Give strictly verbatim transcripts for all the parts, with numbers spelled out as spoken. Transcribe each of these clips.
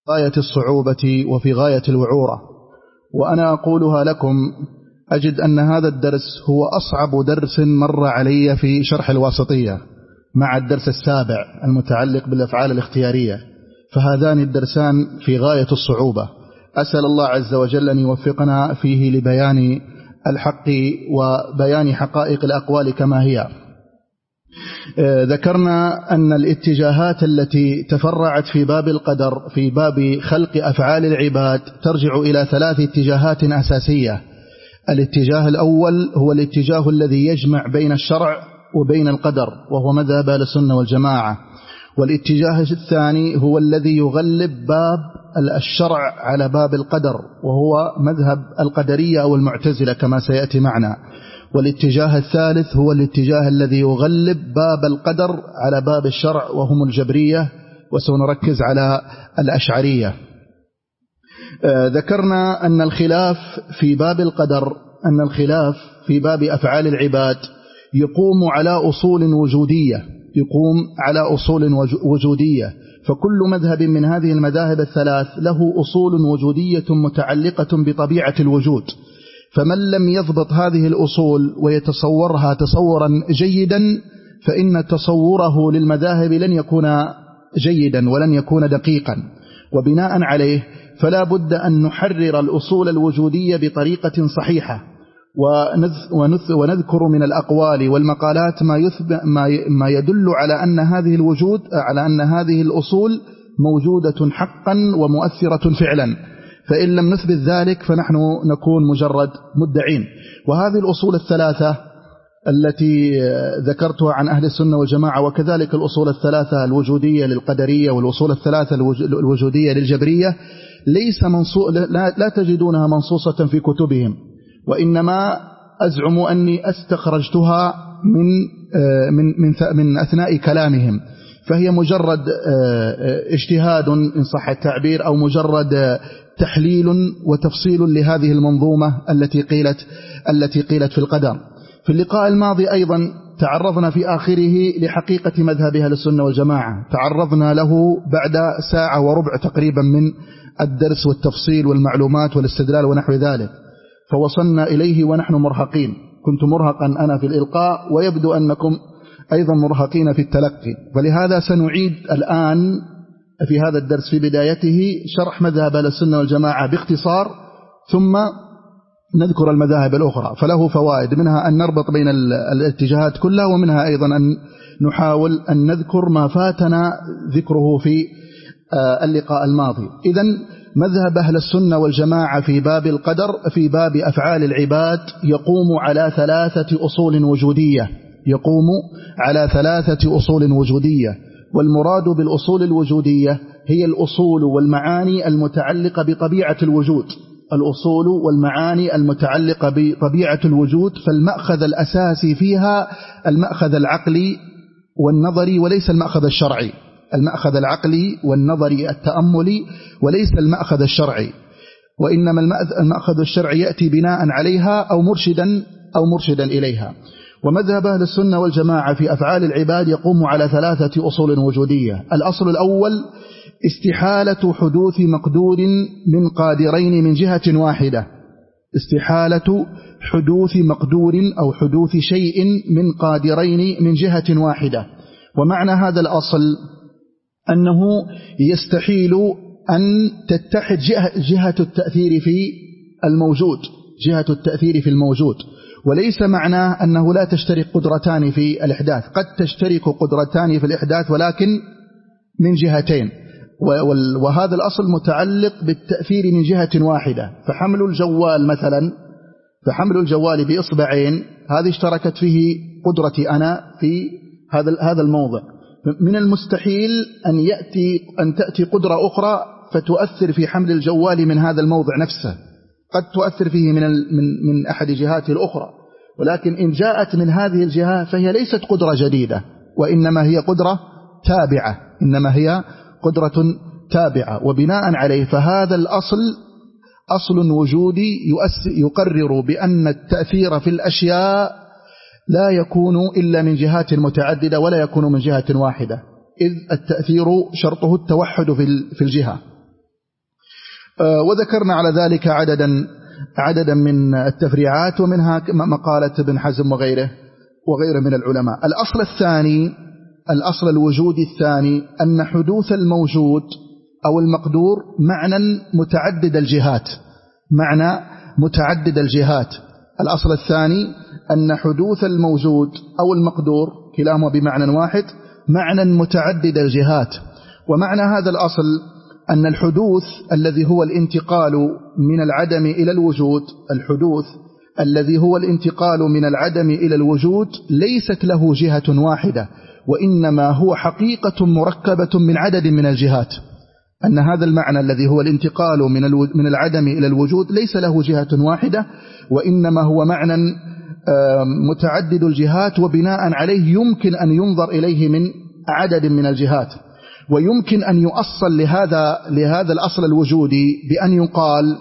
غاية الصعوبة وفي غاية الوعورة، وأنا أقولها لكم أجد أن هذا الدرس هو أصعب درس مر علي في شرح الواسطية مع الدرس السابع المتعلق بالأفعال الاختيارية، فهذان الدرسان في غاية الصعوبة. أسأل الله عز وجل أن يوفقنا فيه لبيان الحق وبيان حقائق الأقوال كما هي. ذكرنا أن الاتجاهات التي تفرعت في باب القدر في باب خلق أفعال العباد ترجع إلى ثلاث اتجاهات أساسية. الاتجاه الأول هو الاتجاه الذي يجمع بين الشرع وبين القدر، وهو مذهب أهل السنة والجماعة. والاتجاه الثاني هو الذي يغلب باب الشرع على باب القدر، وهو مذهب القدرية أو المعتزلة كما سيأتي معنا. والاتجاه الثالث هو الاتجاه الذي يغلب باب القدر على باب الشرع، وهم الجبرية، وسنركز على الأشعرية. آه ذكرنا أن الخلاف في باب القدر أن الخلاف في باب أفعال العباد يقوم على أصول وجودية يقوم على أصول وجودية فكل مذهب من هذه المذاهب الثلاث له أصول وجودية متعلقة بطبيعة الوجود، فمن لم يضبط هذه الأصول ويتصورها تصورا جيدا فإن تصوره للمذاهب لن يكون جيدا ولن يكون دقيقا. وبناء عليه فلا بد أن نحرر الأصول الوجودية بطريقة صحيحة، ونذكر من الأقوال والمقالات ما ما يدل على أن هذه الوجود على أن هذه الأصول موجودة حقا ومؤثرة فعلا، فإن لم نثبت ذلك فنحن نكون مجرد مدعين. وهذه الأصول الثلاثة التي ذكرتها عن أهل السنة والجماعة، وكذلك الأصول الثلاثة الوجودية للقدرية والأصول الثلاثة الوجودية للجبرية، ليس منصو... لا... لا تجدونها منصوصة في كتبهم، وإنما أزعم أني استخرجتها من من من من أثناء كلامهم، فهي مجرد اجتهاد إن صح التعبير، أو مجرد تحليل وتفصيل لهذه المنظومة التي قيلت التي قيلت في القدر. في اللقاء الماضي أيضا تعرضنا في آخره لحقيقة مذهب أهل السنة والجماعة، تعرضنا له بعد ساعة وربع تقريبا من الدرس والتفصيل والمعلومات والاستدلال ونحو ذلك، فوصلنا إليه ونحن مرهقين. كنت مرهقا أنا في الإلقاء، ويبدو أنكم أيضا مرهقين في التلقي، فلهذا سنعيد الآن في هذا الدرس في بدايته شرح مذهب أهل السنة والجماعة باختصار، ثم نذكر المذاهب الأخرى، فله فوائد، منها أن نربط بين الاتجاهات كلها، ومنها أيضا أن نحاول أن نذكر ما فاتنا ذكره في اللقاء الماضي. إذن مذهب أهل السنة والجماعة في باب القدر في باب أفعال العباد يقوم على ثلاثة أصول وجودية يقوم على ثلاثة أصول وجودية والمراد بالأصول الوجودية هي الأصول والمعاني المتعلقة بطبيعة الوجود الأصول والمعاني المتعلقة بطبيعة الوجود فالمأخذ الأساسي فيها المأخذ العقلي والنظري وليس المأخذ الشرعي المأخذ العقلي والنظري التأملي وليس المأخذ الشرعي، وإنما المأخذ الشرعي يأتي بناء عليها أو مرشدا أو مرشدا إليها. ومذهب أهل السنة والجماعة في أفعال العباد يقوم على ثلاثة أصول وجودية. الأصل الأول استحالة حدوث مقدور من قادرين من جهة واحدة استحالة حدوث مقدور أو حدوث شيء من قادرين من جهة واحدة. ومعنى هذا الأصل أنه يستحيل أن تتحد جهة, جهة التأثير في الموجود جهة التأثير في الموجود وليس معناه أنه لا تشترك قدرتان في الإحداث، قد تشترك قدرتان في الإحداث ولكن من جهتين، وهذا الأصل متعلق بالتأثير من جهة واحدة. فحمل الجوال مثلا فحمل الجوال بإصبعين هذه اشتركت فيه قدرتي أنا في هذا هذا الموضع. من المستحيل أن يأتي أن تأتي قدرة أخرى فتؤثر في حمل الجوال من هذا الموضع نفسه، قد تؤثر فيه من من من أحد جهاته الأخرى، ولكن إن جاءت من هذه الجهة فهي ليست قدرة جديدة، وإنما هي قدرة تابعة إنما هي قدرة تابعة. وبناء عليه فهذا الأصل أصل وجودي يقرر بأن التأثير في الأشياء لا يكون إلا من جهات متعددة ولا يكون من جهة واحدة، إذ التأثير شرطه التوحد في الجهة وذكرنا على ذلك عددا عددا من التفريعات، ومنها مقالة ابن حزم وغيره وغيره من العلماء. الأصل الثاني، الأصل الوجودي الثاني، أن حدوث الموجود أو المقدور معنى متعدد الجهات، معنى متعدد الجهات. الأصل الثاني أن حدوث الموجود أو المقدور كلاهما بمعنى واحد، معنى متعدد الجهات. ومعنى هذا الأصل أن الحدوث الذي هو الانتقال من العدم إلى الوجود، الحدوث الذي هو الانتقال من العدم إلى الوجود ليست له جهة واحدة، وإنما هو حقيقة مركبة من عدد من الجهات. أن هذا المعنى الذي هو الانتقال من العدم إلى الوجود ليس له جهة واحدة، وإنما هو معنى متعدد الجهات، وبناء عليه يمكن أن ينظر إليه من عدد من الجهات. ويمكن أن يؤصل لهذا لهذا الأصل الوجودي بأن يقال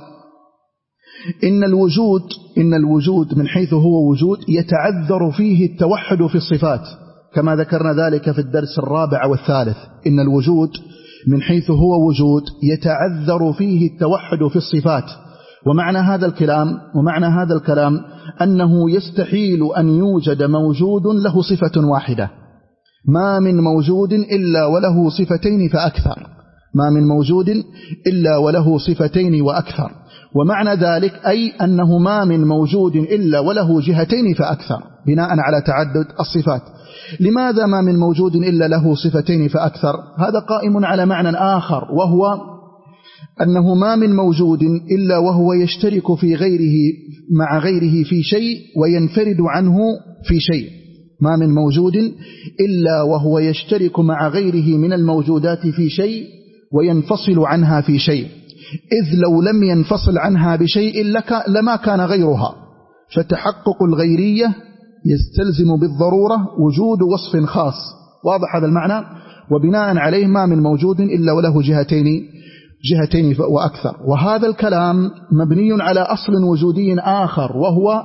إن الوجود إن الوجود من حيث هو وجود يتعذر فيه التوحد في الصفات، كما ذكرنا ذلك في الدرس الرابع والثالث. إن الوجود من حيث هو وجود يتعذر فيه التوحد في الصفات. ومعنى هذا الكلام ومعنى هذا الكلام أنه يستحيل أن يوجد موجود له صفة واحدة. ما من موجود إلا وله صفتين فأكثر، ما من موجود إلا وله صفتين وأكثر. ومعنى ذلك أي أنه ما من موجود إلا وله جهتين فأكثر، بناء على تعدد الصفات. لماذا ما من موجود إلا له صفتين فأكثر؟ هذا قائم على معنى آخر، وهو أنه ما من موجود إلا وهو يشترك في غيره مع غيره في شيء وينفرد عنه في شيء. ما من موجود إلا وهو يشترك مع غيره من الموجودات في شيء وينفصل عنها في شيء، إذ لو لم ينفصل عنها بشيء لما كان غيرها. فتحقق الغيرية يستلزم بالضرورة وجود وصف خاص. واضح هذا المعنى؟ وبناء عليه ما من موجود إلا وله جهتين جهتين وأكثر. وهذا الكلام مبني على أصل وجودي آخر، وهو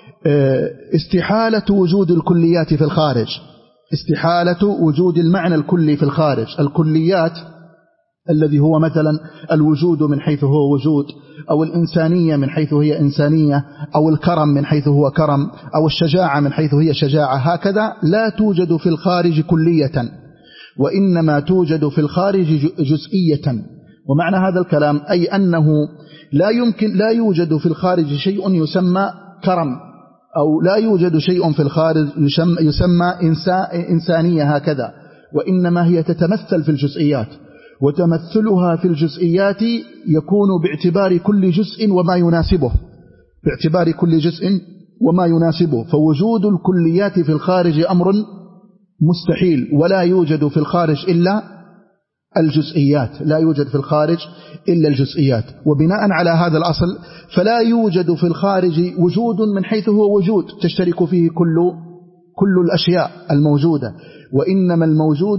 استحالة وجود الكليات في الخارج، استحالة وجود المعنى الكلي في الخارج. الكليات الذي هو مثلا الوجود من حيث هو وجود، أو الإنسانية من حيث هي إنسانية، أو الكرم من حيث هو كرم، أو الشجاعة من حيث هي شجاعة، هكذا لا توجد في الخارج كلية، وإنما توجد في الخارج جزئية. ومعنى هذا الكلام أي أنه لا يمكن لا يوجد في الخارج شيء يسمى كرم، أو لا يوجد شيء في الخارج يسمى إنسانية هكذا، وإنما هي تتمثل في الجزئيات. وتمثلها في الجزئيات يكون باعتبار كل جزء وما يناسبه، باعتبار كل جزء وما يناسبه. فوجود الكليات في الخارج أمر مستحيل، ولا يوجد في الخارج إلا الجزئيات، لا يوجد في الخارج إلا الجزئيات. وبناء على هذا الأصل فلا يوجد في الخارج وجود من حيث هو وجود تشترك فيه كل كل الأشياء الموجودة، وإنما الموجود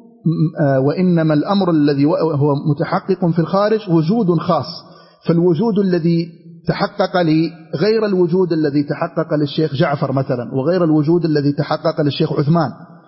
وإنما الأمر الذي هو متحقق في الخارج وجود خاص. فالوجود الذي تحقق لي غير الوجود الذي تحقق للشيخ جعفر مثلا، وغير الوجود الذي تحقق للشيخ عثمان،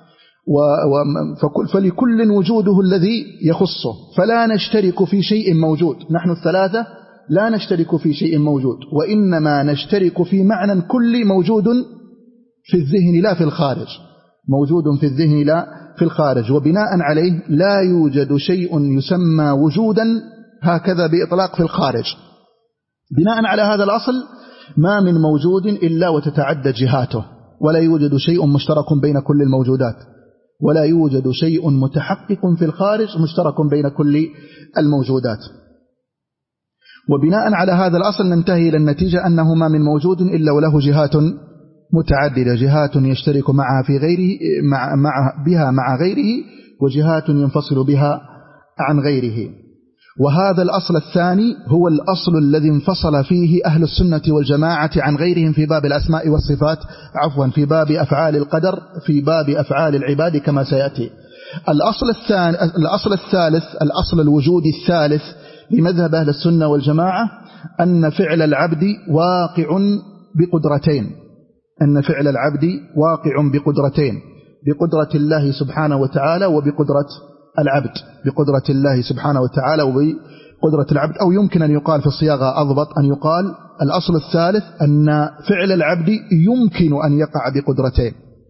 فلكل وجوده الذي يخصه. فلا نشترك في شيء موجود، نحن الثلاثة لا نشترك في شيء موجود، وإنما نشترك في معنى كل موجود في الذهن لا في الخارج، موجود في الذهن لا في الخارج. وبناء عليه لا يوجد شيء يسمى وجودا هكذا بإطلاق في الخارج. بناء على هذا الأصل ما من موجود إلا وتتعدد جهاته، ولا يوجد شيء مشترك بين كل الموجودات، ولا يوجد شيء متحقق في الخارج مشترك بين كل الموجودات. وبناء على هذا الأصل ننتهي إلى النتيجة أنه ما من موجود إلا وله جهات متعددة، جهات يشترك معها في غيره مع مع بها مع غيره، وجهات ينفصل بها عن غيره. وهذا الأصل الثاني هو الأصل الذي انفصل فيه أهل السنة والجماعة عن غيرهم في باب الأسماء والصفات، عفوا في باب أفعال القدر، في باب أفعال العباد كما سيأتي. الأصل الثاني الأصل الثالث الأصل الوجودي الثالث لمذهب أهل السنة والجماعة أن فعل العبد واقع بقدرتين، أن فعل العبد واقع بقدرتين، بقدرة الله سبحانه وتعالى وبقدرة العبد، بقدرة الله سبحانه وتعالى وبقدرة قدرة العبد، أو يمكن أن يقال في الصياغة أضبط أن يقال الأصل الثالث أن فعل العبد يمكن أن يقع بقدرتين،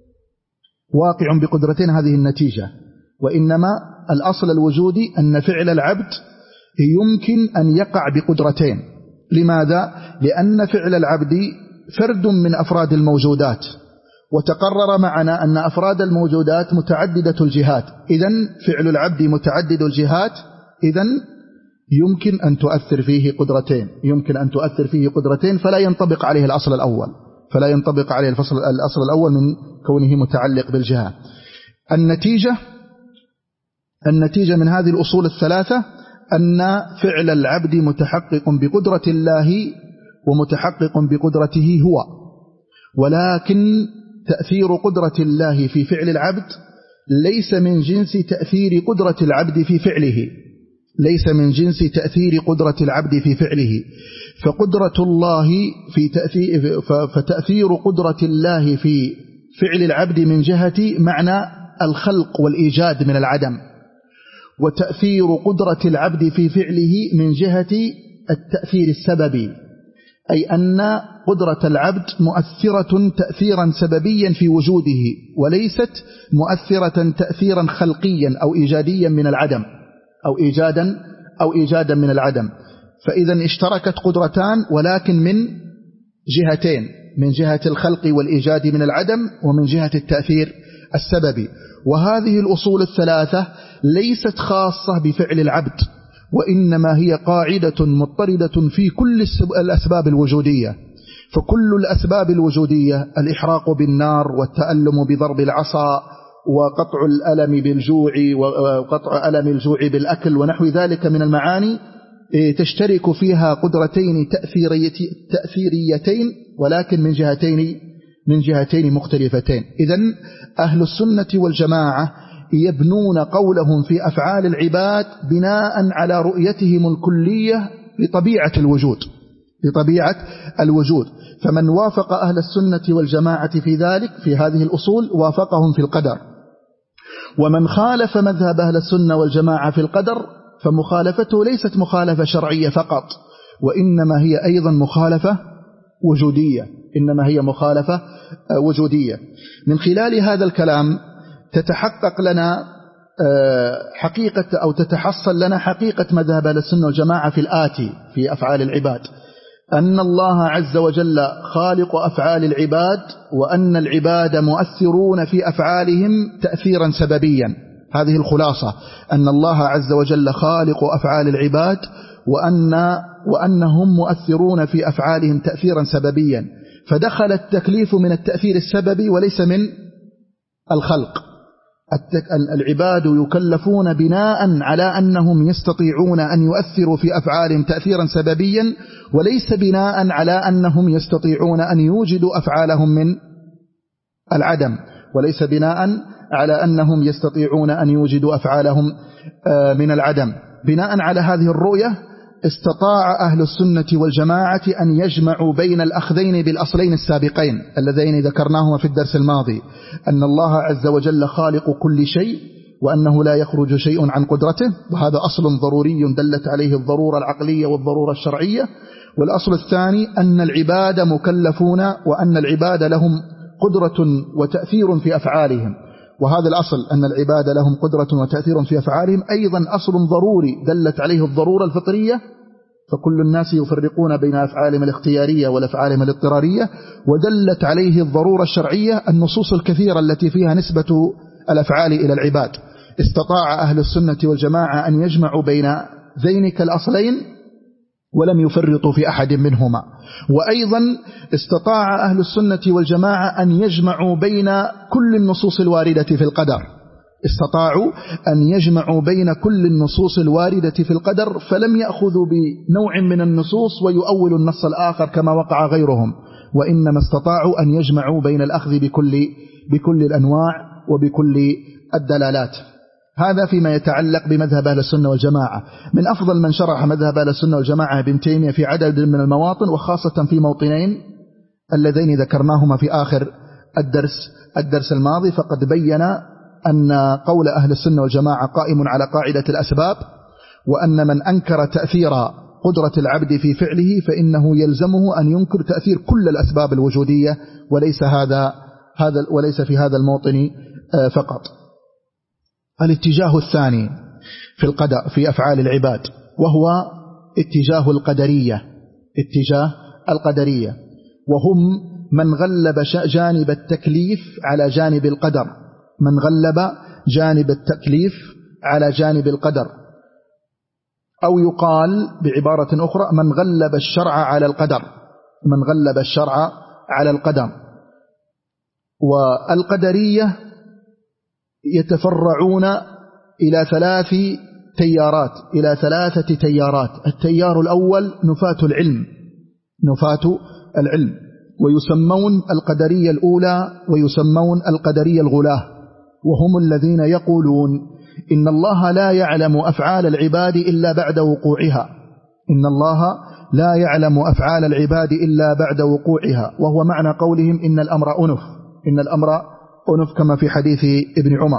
واقع بقدرتين هذه النتيجة، وإنما الأصل الوجودي أن فعل العبد يمكن أن يقع بقدرتين. لماذا؟ لأن فعل العبد فرد من أفراد الموجودات، وتقرر معنا أن أفراد الموجودات متعددة الجهات، إذن فعل العبد متعدد الجهات، إذن يمكن أن تؤثر فيه قدرتين، يمكن أن تؤثر فيه قدرتين فلا ينطبق عليه الأصل الأول، فلا ينطبق عليه الفصل الأصل الأول من كونه متعلق بالجهة. النتيجة النتيجة من هذه الأصول الثلاثة أن فعل العبد متحقق بقدرة الله ومتحقق بقدرته هو، ولكن تأثير قدرة الله في فعل العبد ليس من جنس تأثير قدرة العبد في فعله، ليس من جنس تأثير قدرة العبد في فعله. فقدرة الله في تأثير فتأثير قدرة الله في فعل العبد من جهة معنى الخلق والإيجاد من العدم، وتأثير قدرة العبد في فعله من جهة التأثير السببي، أي أن قدرة العبد مؤثرة تأثيرا سببيا في وجوده، وليست مؤثرة تأثيرا خلقيا أو إيجاديا من العدم، أو إيجادا أو إيجادا من العدم. فإذا اشتركت قدرتان ولكن من جهتين، من جهة الخلق والإيجاد من العدم، ومن جهة التأثير السببي. وهذه الأصول الثلاثة ليست خاصة بفعل العبد، وإنما هي قاعدة مضطردة في كل الأسباب الوجودية. فكل الأسباب الوجودية، الإحراق بالنار والتألم بضرب العصا وقطع الألم بالجوع وقطع ألم الجوع بالأكل ونحو ذلك من المعاني، تشترك فيها قدرتين تأثيريتين ولكن من جهتين من جهتين مختلفتين. إذن أهل السنة والجماعة يبنون قولهم في أفعال العباد بناء على رؤيتهم الكلية لطبيعة الوجود، لطبيعة الوجود. فمن وافق أهل السنة والجماعة في ذلك في هذه الأصول وافقهم في القدر، ومن خالف مذهب أهل السنة والجماعة في القدر فمخالفته ليست مخالفة شرعية فقط، وإنما هي أيضا مخالفة وجودية، إنما هي مخالفة وجودية. من خلال هذا الكلام تتحقق لنا حقيقة أو تتحصل لنا حقيقة مذهب أهل السنة والجماعة في الآتي في أفعال العباد: أن الله عز وجل خالق أفعال العباد، وأن العباد مؤثرون في أفعالهم تأثيرا سببيا. هذه الخلاصة، أن الله عز وجل خالق أفعال العباد، وأن وأنهم مؤثرون في أفعالهم تأثيرا سببيا. فدخل التكليف من التأثير السببي وليس من الخلق. العباد يكلفون بناء على أنهم يستطيعون أن يؤثروا في أفعالهم تأثيرا سببيا، وليس بناء على أنهم يستطيعون أن يوجدوا أفعالهم من العدم، وليس بناء على أنهم يستطيعون أن يوجدوا أفعالهم من العدم. بناء على هذه الرؤية استطاع أهل السنة والجماعة أن يجمعوا بين الأخذين بالأصلين السابقين اللذين ذكرناهما في الدرس الماضي: أن الله عز وجل خالق كل شيء، وأنه لا يخرج شيء عن قدرته، وهذا أصل ضروري دلت عليه الضرورة العقلية والضرورة الشرعية. والأصل الثاني أن العباد مكلفون، وأن العباد لهم قدرة وتأثير في أفعالهم. وهذا الأصل أن العباد لهم قدرة وتأثير في أفعالهم أيضا أصل ضروري دلت عليه الضرورة الفطرية، فكل الناس يفرقون بين أفعالهم الاختيارية والأفعالهم الاضطرارية. ودلت عليه الضرورة الشرعية النصوص الكثيرة التي فيها نسبة الأفعال إلى العباد. استطاع أهل السنة والجماعة أن يجمعوا بين ذينك الأصلين ولم يفرطوا في أحد منهما. وأيضا استطاع أهل السنة والجماعة أن يجمعوا بين كل النصوص الواردة في القدر، استطاعوا أن يجمعوا بين كل النصوص الواردة في القدر، فلم يأخذوا بنوع من النصوص ويؤولوا النص الآخر كما وقع غيرهم، وإنما استطاعوا أن يجمعوا بين الأخذ بكل, بكل الأنواع وبكل الدلالات. هذا فيما يتعلق بمذهب أهل السنة والجماعة. من أفضل من شرح مذهب أهل السنة والجماعة ابن تيمية في عدد من المواطن، وخاصة في موطنين اللذين ذكرناهما في آخر الدرس الدرس الماضي. فقد بين أن قول أهل السنة والجماعة قائم على قاعدة الأسباب، وأن من أنكر تأثير قدرة العبد في فعله فإنه يلزمه أن ينكر تأثير كل الأسباب الوجودية، وليس هذا هذا وليس في هذا الموطن فقط. الاتجاه الثاني في القدر في أفعال العباد وهو اتجاه القدرية، اتجاه القدرية، وهم من غلب جانب التكليف على جانب القدر، من غلب جانب التكليف على جانب القدر، أو يقال بعبارة أخرى من غلب الشرع على القدر، من غلب الشرع على القدر. والقدرية يتفرعون إلى ثلاث تيارات إلى ثلاثة تيارات. التيار الأول نفاة العلم، نفاة العلم، ويسمون القدرية الأولى ويسمون القدرية الغلاة، وهم الذين يقولون إن الله لا يعلم أفعال العباد إلا بعد وقوعها، إن الله لا يعلم أفعال العباد إلا بعد وقوعها، وهو معنى قولهم إن الأمر أنف، إن الأمر أنف كما في حديث ابن عمر.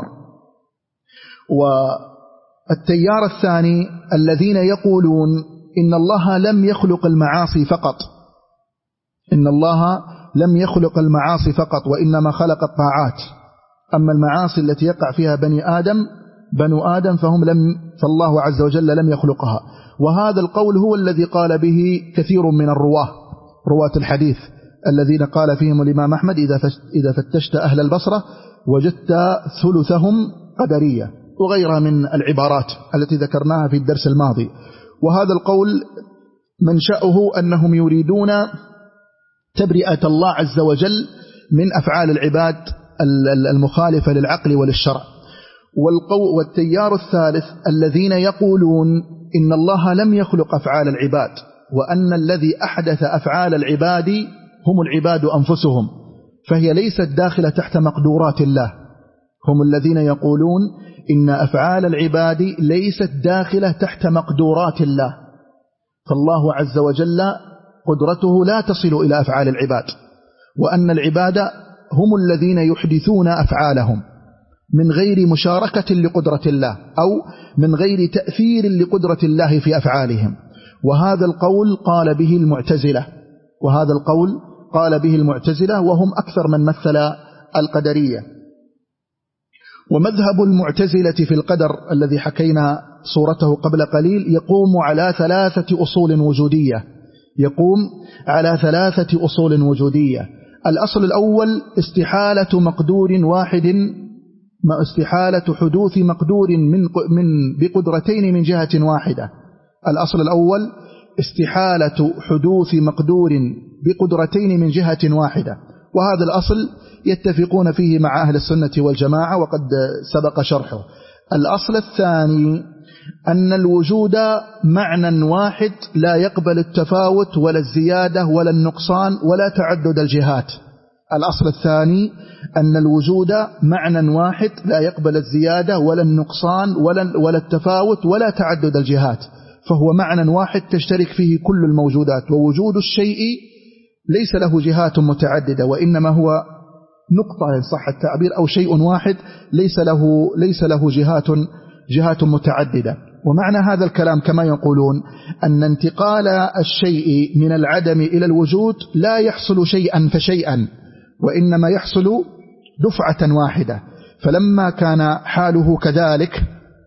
والتيار الثاني الذين يقولون إن الله لم يخلق المعاصي فقط، إن الله لم يخلق المعاصي فقط وإنما خلق الطاعات، أما المعاصي التي يقع فيها بني آدم بنو آدم فهم لم فالله عز وجل لم يخلقها. وهذا القول هو الذي قال به كثير من الرواه، رواة الحديث الذين قال فيهم الإمام أحمد إذا فتشت أهل البصرة وجدت ثلثهم قدرية، وغيرها من العبارات التي ذكرناها في الدرس الماضي. وهذا القول منشأه أنهم يريدون تبرئة الله عز وجل من أفعال العباد المخالفة للعقل وللشرع. والتيار الثالث الذين يقولون إن الله لم يخلق أفعال العباد، وأن الذي أحدث أفعال العباد هم العباد أنفسهم، فهي ليست داخلة تحت مقدورات الله. هم الذين يقولون إن أفعال العباد ليست داخلة تحت مقدورات الله، فالله عز وجل قدرته لا تصل إلى أفعال العباد، وأن العباد هم الذين يحدثون أفعالهم من غير مشاركة لقدرة الله أو من غير تأثير لقدرة الله في أفعالهم. وهذا القول قال به المعتزلة، وهذا القول قال به المعتزلة وهم أكثر من مثل القدرية. ومذهب المعتزلة في القدر الذي حكينا صورته قبل قليل يقوم على ثلاثة أصول وجودية، يقوم على ثلاثة أصول وجودية. الأصل الأول استحالة مقدور واحد ما استحالة حدوث مقدور من من بقدرتين من جهة واحدة. الأصل الأول استحالة حدوث مقدور بقدرتين من جهة واحدة، وهذا الأصل يتفقون فيه مع أهل السنة والجماعة وقد سبق شرحه. الأصل الثاني أن الوجود معنى واحد لا يقبل التفاوت ولا الزيادة ولا النقصان ولا تعدد الجهات. الأصل الثاني أن الوجود معنى واحد لا يقبل الزيادة ولا النقصان ولا, ولا التفاوت ولا تعدد الجهات، فهو معنى واحد تشترك فيه كل الموجودات. ووجود الشيء ليس له جهات متعددة، وإنما هو نقطة إن صح التعبير أو شيء واحد ليس له ليس له جهات جهات متعددة. ومعنى هذا الكلام كما يقولون أن انتقال الشيء من العدم إلى الوجود لا يحصل شيئا فشيئا، وإنما يحصل دفعة واحدة. فلما كان حاله كذلك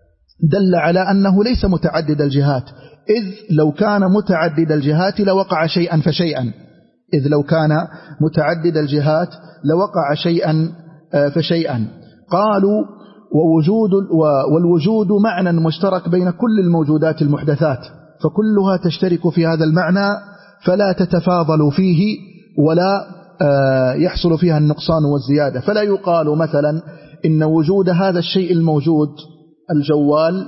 دل على أنه ليس متعدد الجهات، إذ لو كان متعدد الجهات لوقع شيئا فشيئا إذ لو كان متعدد الجهات لوقع شيئا فشيئا. قالوا ووجود والوجود معنى مشترك بين كل الموجودات المحدثات، فكلها تشترك في هذا المعنى فلا تتفاضل فيه ولا يحصل فيها النقصان والزيادة. فلا يقال مثلا إن وجود هذا الشيء الموجود الجوال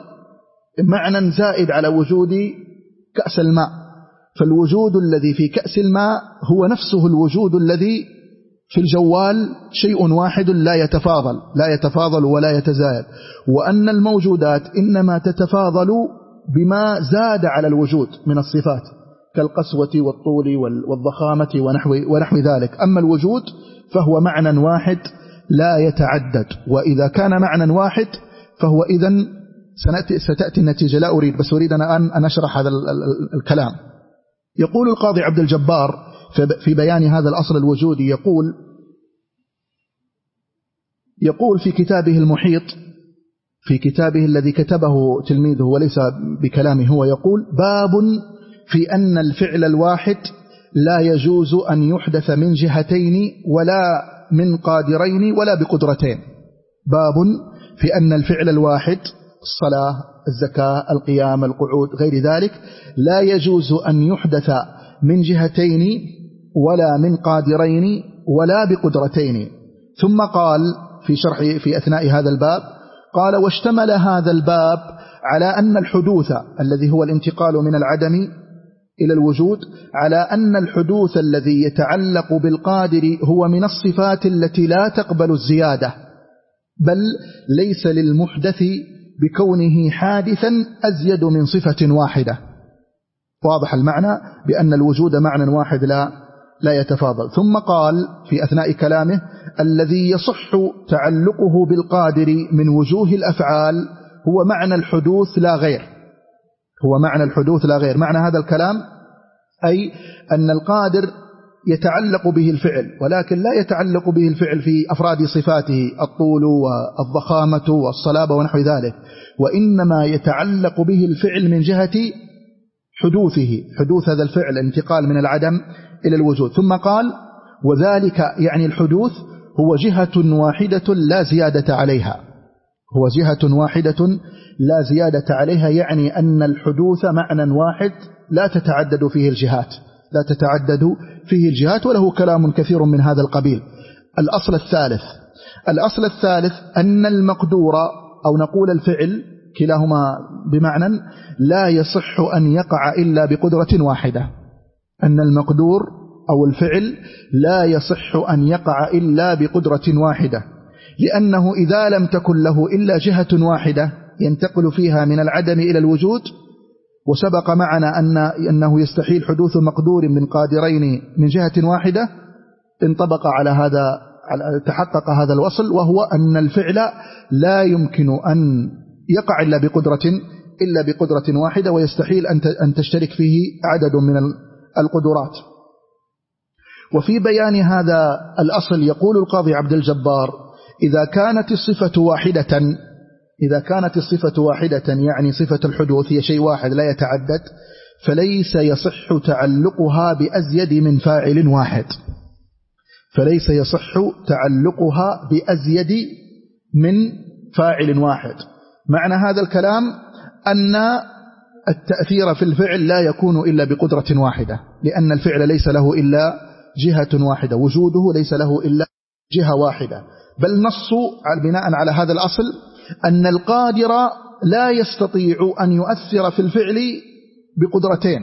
معنى زائد على وجود كأس الماء، فالوجود الذي في كأس الماء هو نفسه الوجود الذي في الجوال، شيء واحد لا يتفاضل لا يتفاضل ولا يتزايد. وأن الموجودات إنما تتفاضل بما زاد على الوجود من الصفات كالقسوة والطول والضخامة ونحو, ونحو ذلك. أما الوجود فهو معنى واحد لا يتعدد، وإذا كان معنى واحد فهو إذن سنأتي ستأتي النتيجة، لا أريد بس أريد أنا أن أن أشرح هذا الكلام. يقول القاضي عبد الجبار في بيان هذا الأصل الوجودي، يقول يقول في كتابه المحيط، في كتابه الذي كتبه تلميذه وليس بكلامه هو، يقول: باب في أن الفعل الواحد لا يجوز أن يحدث من جهتين ولا من قادرين ولا بقدرتين. باب في أن الفعل الواحد، الصلاة، الزكاة، القيام، القعود، غير ذلك، لا يجوز أن يحدث من جهتين ولا من قادرين ولا بقدرتين. ثم قال في شرح في أثناء هذا الباب، قال: واشتمل هذا الباب على أن الحدوث الذي هو الانتقال من العدم إلى الوجود، على أن الحدوث الذي يتعلق بالقادر هو من الصفات التي لا تقبل الزيادة، بل ليس للمحدث بكونه حادثا أزيد من صفة واحدة. واضح المعنى بأن الوجود معنى واحد لا لا يتفاضل. ثم قال في أثناء كلامه: الذي يصح تعلقه بالقادر من وجوه الأفعال هو معنى الحدوث لا غير، هو معنى الحدوث لا غير. معنى هذا الكلام أي أن القادر يتعلق به الفعل، ولكن لا يتعلق به الفعل في أفراد صفاته، الطول والضخامة والصلابة ونحو ذلك، وإنما يتعلق به الفعل من جهة حدوثه، حدوث هذا الفعل، الانتقال من العدم إلى الوجود. ثم قال: وذلك يعني الحدوث هو جهة واحدة لا زيادة عليها، هو جهة واحدة لا زيادة عليها، يعني أن الحدوث معنى واحد لا تتعدد فيه الجهات، لا تتعدد فيه الجهات، وله كلام كثير من هذا القبيل. الأصل الثالث الأصل الثالث أن المقدور أو نقول الفعل كلاهما بمعنى لا يصح أن يقع إلا بقدرة واحدة، أن المقدور أو الفعل لا يصح أن يقع إلا بقدرة واحدة، لأنه إذا لم تكن له إلا جهة واحدة ينتقل فيها من العدم إلى الوجود، وسبق معنا أن أنه يستحيل حدوث مقدور من قادرين من جهة واحدة، انطبق على هذا، تحقق هذا الوصل، وهو أن الفعل لا يمكن أن يقع إلا بقدرة إلا بقدرة واحدة، ويستحيل أن تشترك فيه عدد من القدرات. وفي بيان هذا الأصل يقول القاضي عبد الجبار: إذا كانت الصفة واحدة إذا كانت الصفة واحدة يعني صفة الحدوث هي شيء واحد لا يتعدد، فليس يصح تعلقها بأزيد من فاعل واحد، فليس يصح تعلقها بأزيد من فاعل واحد. معنى هذا الكلام أن التأثير في الفعل لا يكون إلا بقدرة واحدة، لأن الفعل ليس له إلا جهة واحدة، وجوده ليس له إلا جهة واحدة. بل نصوا بناء على هذا الأصل أن القادر لا يستطيع أن يؤثر في الفعل بقدرتين،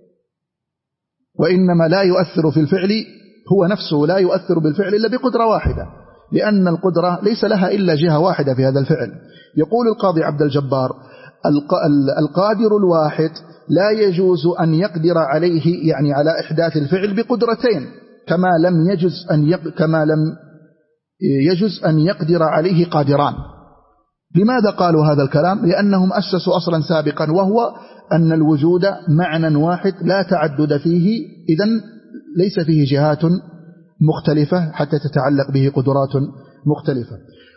وإنما لا يؤثر في الفعل هو نفسه، لا يؤثر بالفعل إلا بقدرة واحدة، لأن القدرة ليس لها إلا جهة واحدة في هذا الفعل. يقول القاضي عبد الجبار: القادر الواحد لا يجوز أن يقدر عليه، يعني على إحداث الفعل، بقدرتين، كما لم يجوز أن يق... كما لم يجوز أن يقدر عليه قادران. لماذا قالوا هذا الكلام؟ لأنهم أسسوا أصلا سابقا، وهو أن الوجود معنى واحد لا تعدد فيه، إذن ليس فيه جهات مختلفة حتى تتعلق به قدرات مختلفة.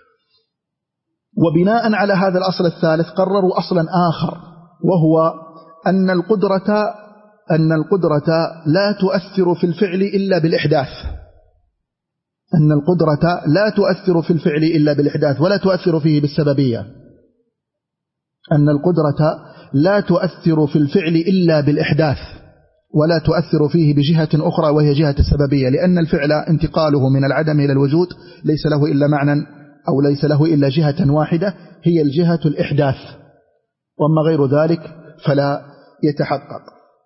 وبناء على هذا الأصل الثالث قرروا أصلا آخر، وهو أن القدرة أن القدرة لا تؤثر في الفعل إلا بالإحداث، أن القدرة لا تؤثر في الفعل إلا بالإحداث ولا تؤثر فيه بالسببية، أن القدرة لا تؤثر في الفعل إلا بالإحداث ولا تؤثر فيه بجهة أخرى وهي جهة السببية، لأن الفعل انتقاله من العدم إلى الوجود ليس له إلا معنى أو ليس له إلا جهة واحدة هي الجهة الإحداث، وأما غير ذلك فلا يتحقق.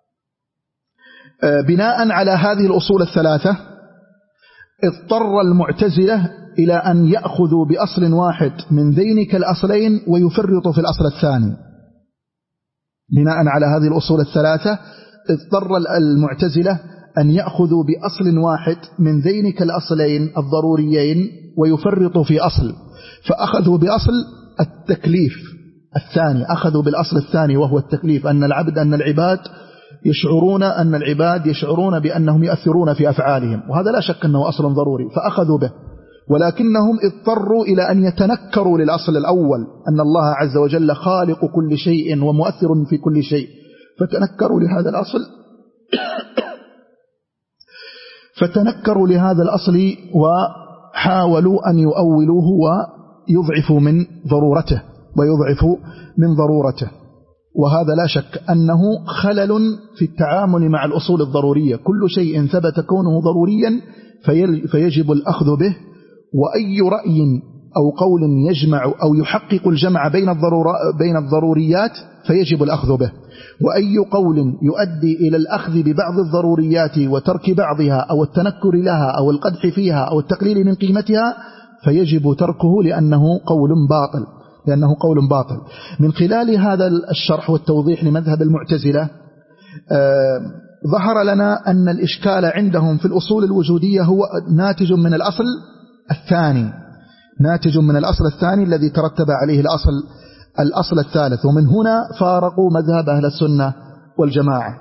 بناء على هذه الأصول الثلاثة اضطر المعتزلة إلى أن يأخذوا بأصل واحد من ذينك الأصلين ويفرطوا في الأصل الثاني. بناء على هذه الأصول الثلاثة اضطر المعتزلة أن يأخذوا بأصل واحد من ذينك الأصلين الضروريين ويفرطوا في أصل، فأخذوا بأصل التكليف الثاني، أخذوا بالأصل الثاني وهو التكليف، أن العبد أن العباد يشعرون أن العباد يشعرون بأنهم يؤثرون في أفعالهم، وهذا لا شك أنه أصل ضروري فأخذوا به، ولكنهم اضطروا إلى أن يتنكروا للأصل الأول أن الله عز وجل خالق كل شيء ومؤثر في كل شيء، فتنكروا لهذا الأصل فتنكروا لهذا الأصل وحاولوا أن يؤولوه ويضعفوا من ضرورته ويضعفوا من ضرورته، وهذا لا شك أنه خلل في التعامل مع الأصول الضرورية. كل شيء ثبت كونه ضروريا فيجب الأخذ به، وأي رأي أو قول يجمع أو يحقق الجمع بين بين الضروريات فيجب الأخذ به، وأي قول يؤدي إلى الأخذ ببعض الضروريات وترك بعضها أو التنكر لها أو القدح فيها أو التقليل من قيمتها فيجب تركه لأنه قول باطل لأنه قول باطل. من خلال هذا الشرح والتوضيح لمذهب المعتزلة آه ظهر لنا أن الإشكال عندهم في الأصول الوجودية هو ناتج من الأصل الثاني ناتج من الأصل الثاني الذي ترتب عليه الأصل الأصل الثالث، ومن هنا فارقوا مذهب أهل السنة والجماعة.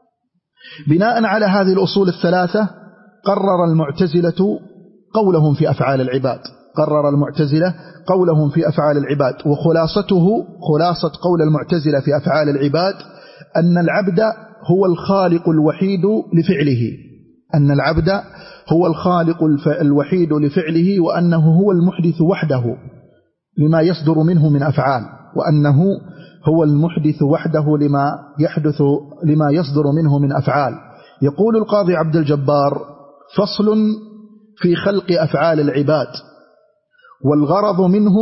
بناء على هذه الأصول الثلاثة قرر المعتزلة قولهم في أفعال العباد قرر المعتزلة قولهم في أفعال العباد وخلاصته خلاصة قول المعتزلة في أفعال العباد أن العبد هو الخالق الوحيد لفعله أن العبد هو الخالق الوحيد لفعله وأنه هو المحدث وحده لما يصدر منه من أفعال وأنه هو المحدث وحده لما يحدث لما يصدر منه من أفعال. يقول القاضي عبد الجبار: فصل في خلق أفعال العباد، والغرض منه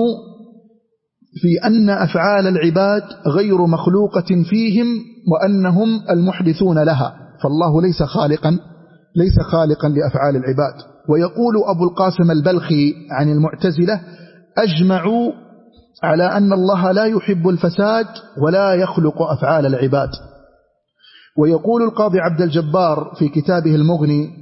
في أن أفعال العباد غير مخلوقة فيهم وأنهم المحدثون لها، فالله ليس خالقا ليس خالقا لأفعال العباد. ويقول أبو القاسم البلخي عن المعتزلة: أجمعوا على أن الله لا يحب الفساد ولا يخلق أفعال العباد. ويقول القاضي عبد الجبار في كتابه المغني: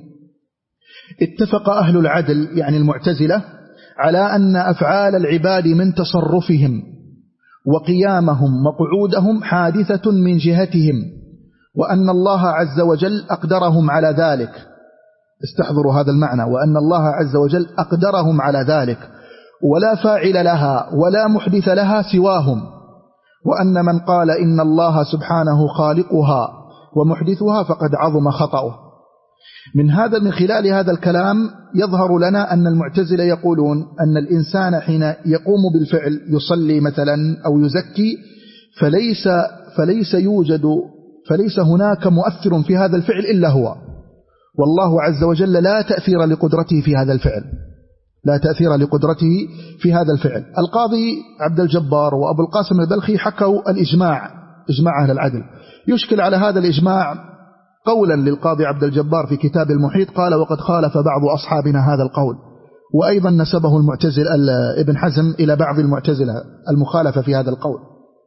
اتفق أهل العدل يعني المعتزلة على أن أفعال العباد من تصرفهم وقيامهم وقعودهم حادثة من جهتهم، وأن الله عز وجل أقدرهم على ذلك. استحضروا هذا المعنى: وأن الله عز وجل أقدرهم على ذلك، ولا فاعل لها ولا محدث لها سواهم، وأن من قال إن الله سبحانه خالقها ومحدثها فقد عظم خطأه. من هذا من خلال هذا الكلام يظهر لنا أن المعتزلة يقولون أن الإنسان حين يقوم بالفعل يصلي مثلا أو يزكي فليس فليس يوجد فليس هناك مؤثر في هذا الفعل إلا هو، والله عز وجل لا تأثير لقدرته في هذا الفعل لا تأثير لقدرته في هذا الفعل. القاضي عبد الجبار وأبو القاسم البلخي حكوا الإجماع إجماع أهل العدل. يشكل على هذا الإجماع قولا للقاضي عبد الجبار في كتاب المحيط، قال: وقد خالف بعض أصحابنا هذا القول. وأيضا نسبه المعتزل ابن حزم إلى بعض المعتزلة المخالفة في هذا القول.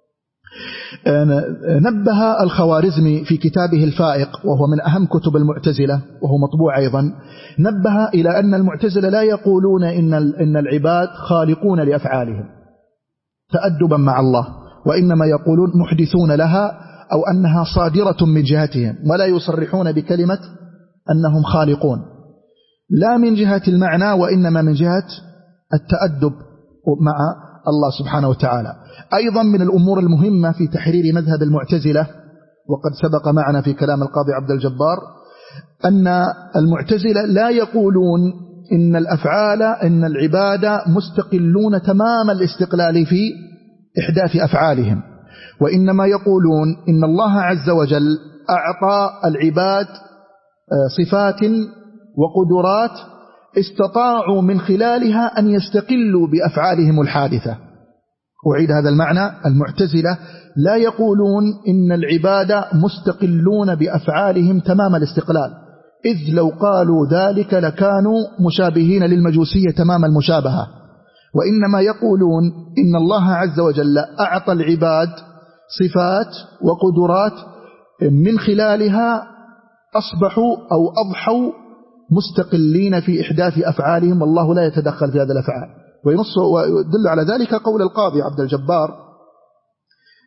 نبه الخوارزمي في كتابه الفائق، وهو من أهم كتب المعتزلة وهو مطبوع أيضا، نبه إلى أن المعتزلة لا يقولون إن إن العباد خالقون لأفعالهم تأدبا مع الله، وإنما يقولون محدثون لها أو أنها صادرة من جهتهم، ولا يصرحون بكلمة أنهم خالقون، لا من جهة المعنى وإنما من جهة التأدب مع الله سبحانه وتعالى. أيضا من الأمور المهمة في تحرير مذهب المعتزلة، وقد سبق معنا في كلام القاضي عبد الجبار، أن المعتزلة لا يقولون إن الأفعال إن العبادة مستقلون تمام الاستقلال في إحداث أفعالهم، وإنما يقولون إن الله عز وجل أعطى العباد صفات وقدرات استطاعوا من خلالها أن يستقلوا بأفعالهم الحادثة. أعيد هذا المعنى: المعتزلة لا يقولون إن العباد مستقلون بأفعالهم تمام الاستقلال، إذ لو قالوا ذلك لكانوا مشابهين للمجوسية تمام المشابهة، وإنما يقولون إن الله عز وجل أعطى العباد صفات وقدرات من خلالها أصبحوا أو أضحوا مستقلين في إحداث أفعالهم، والله لا يتدخل في هذه الأفعال. وينص ويدل على ذلك قول القاضي عبد الجبار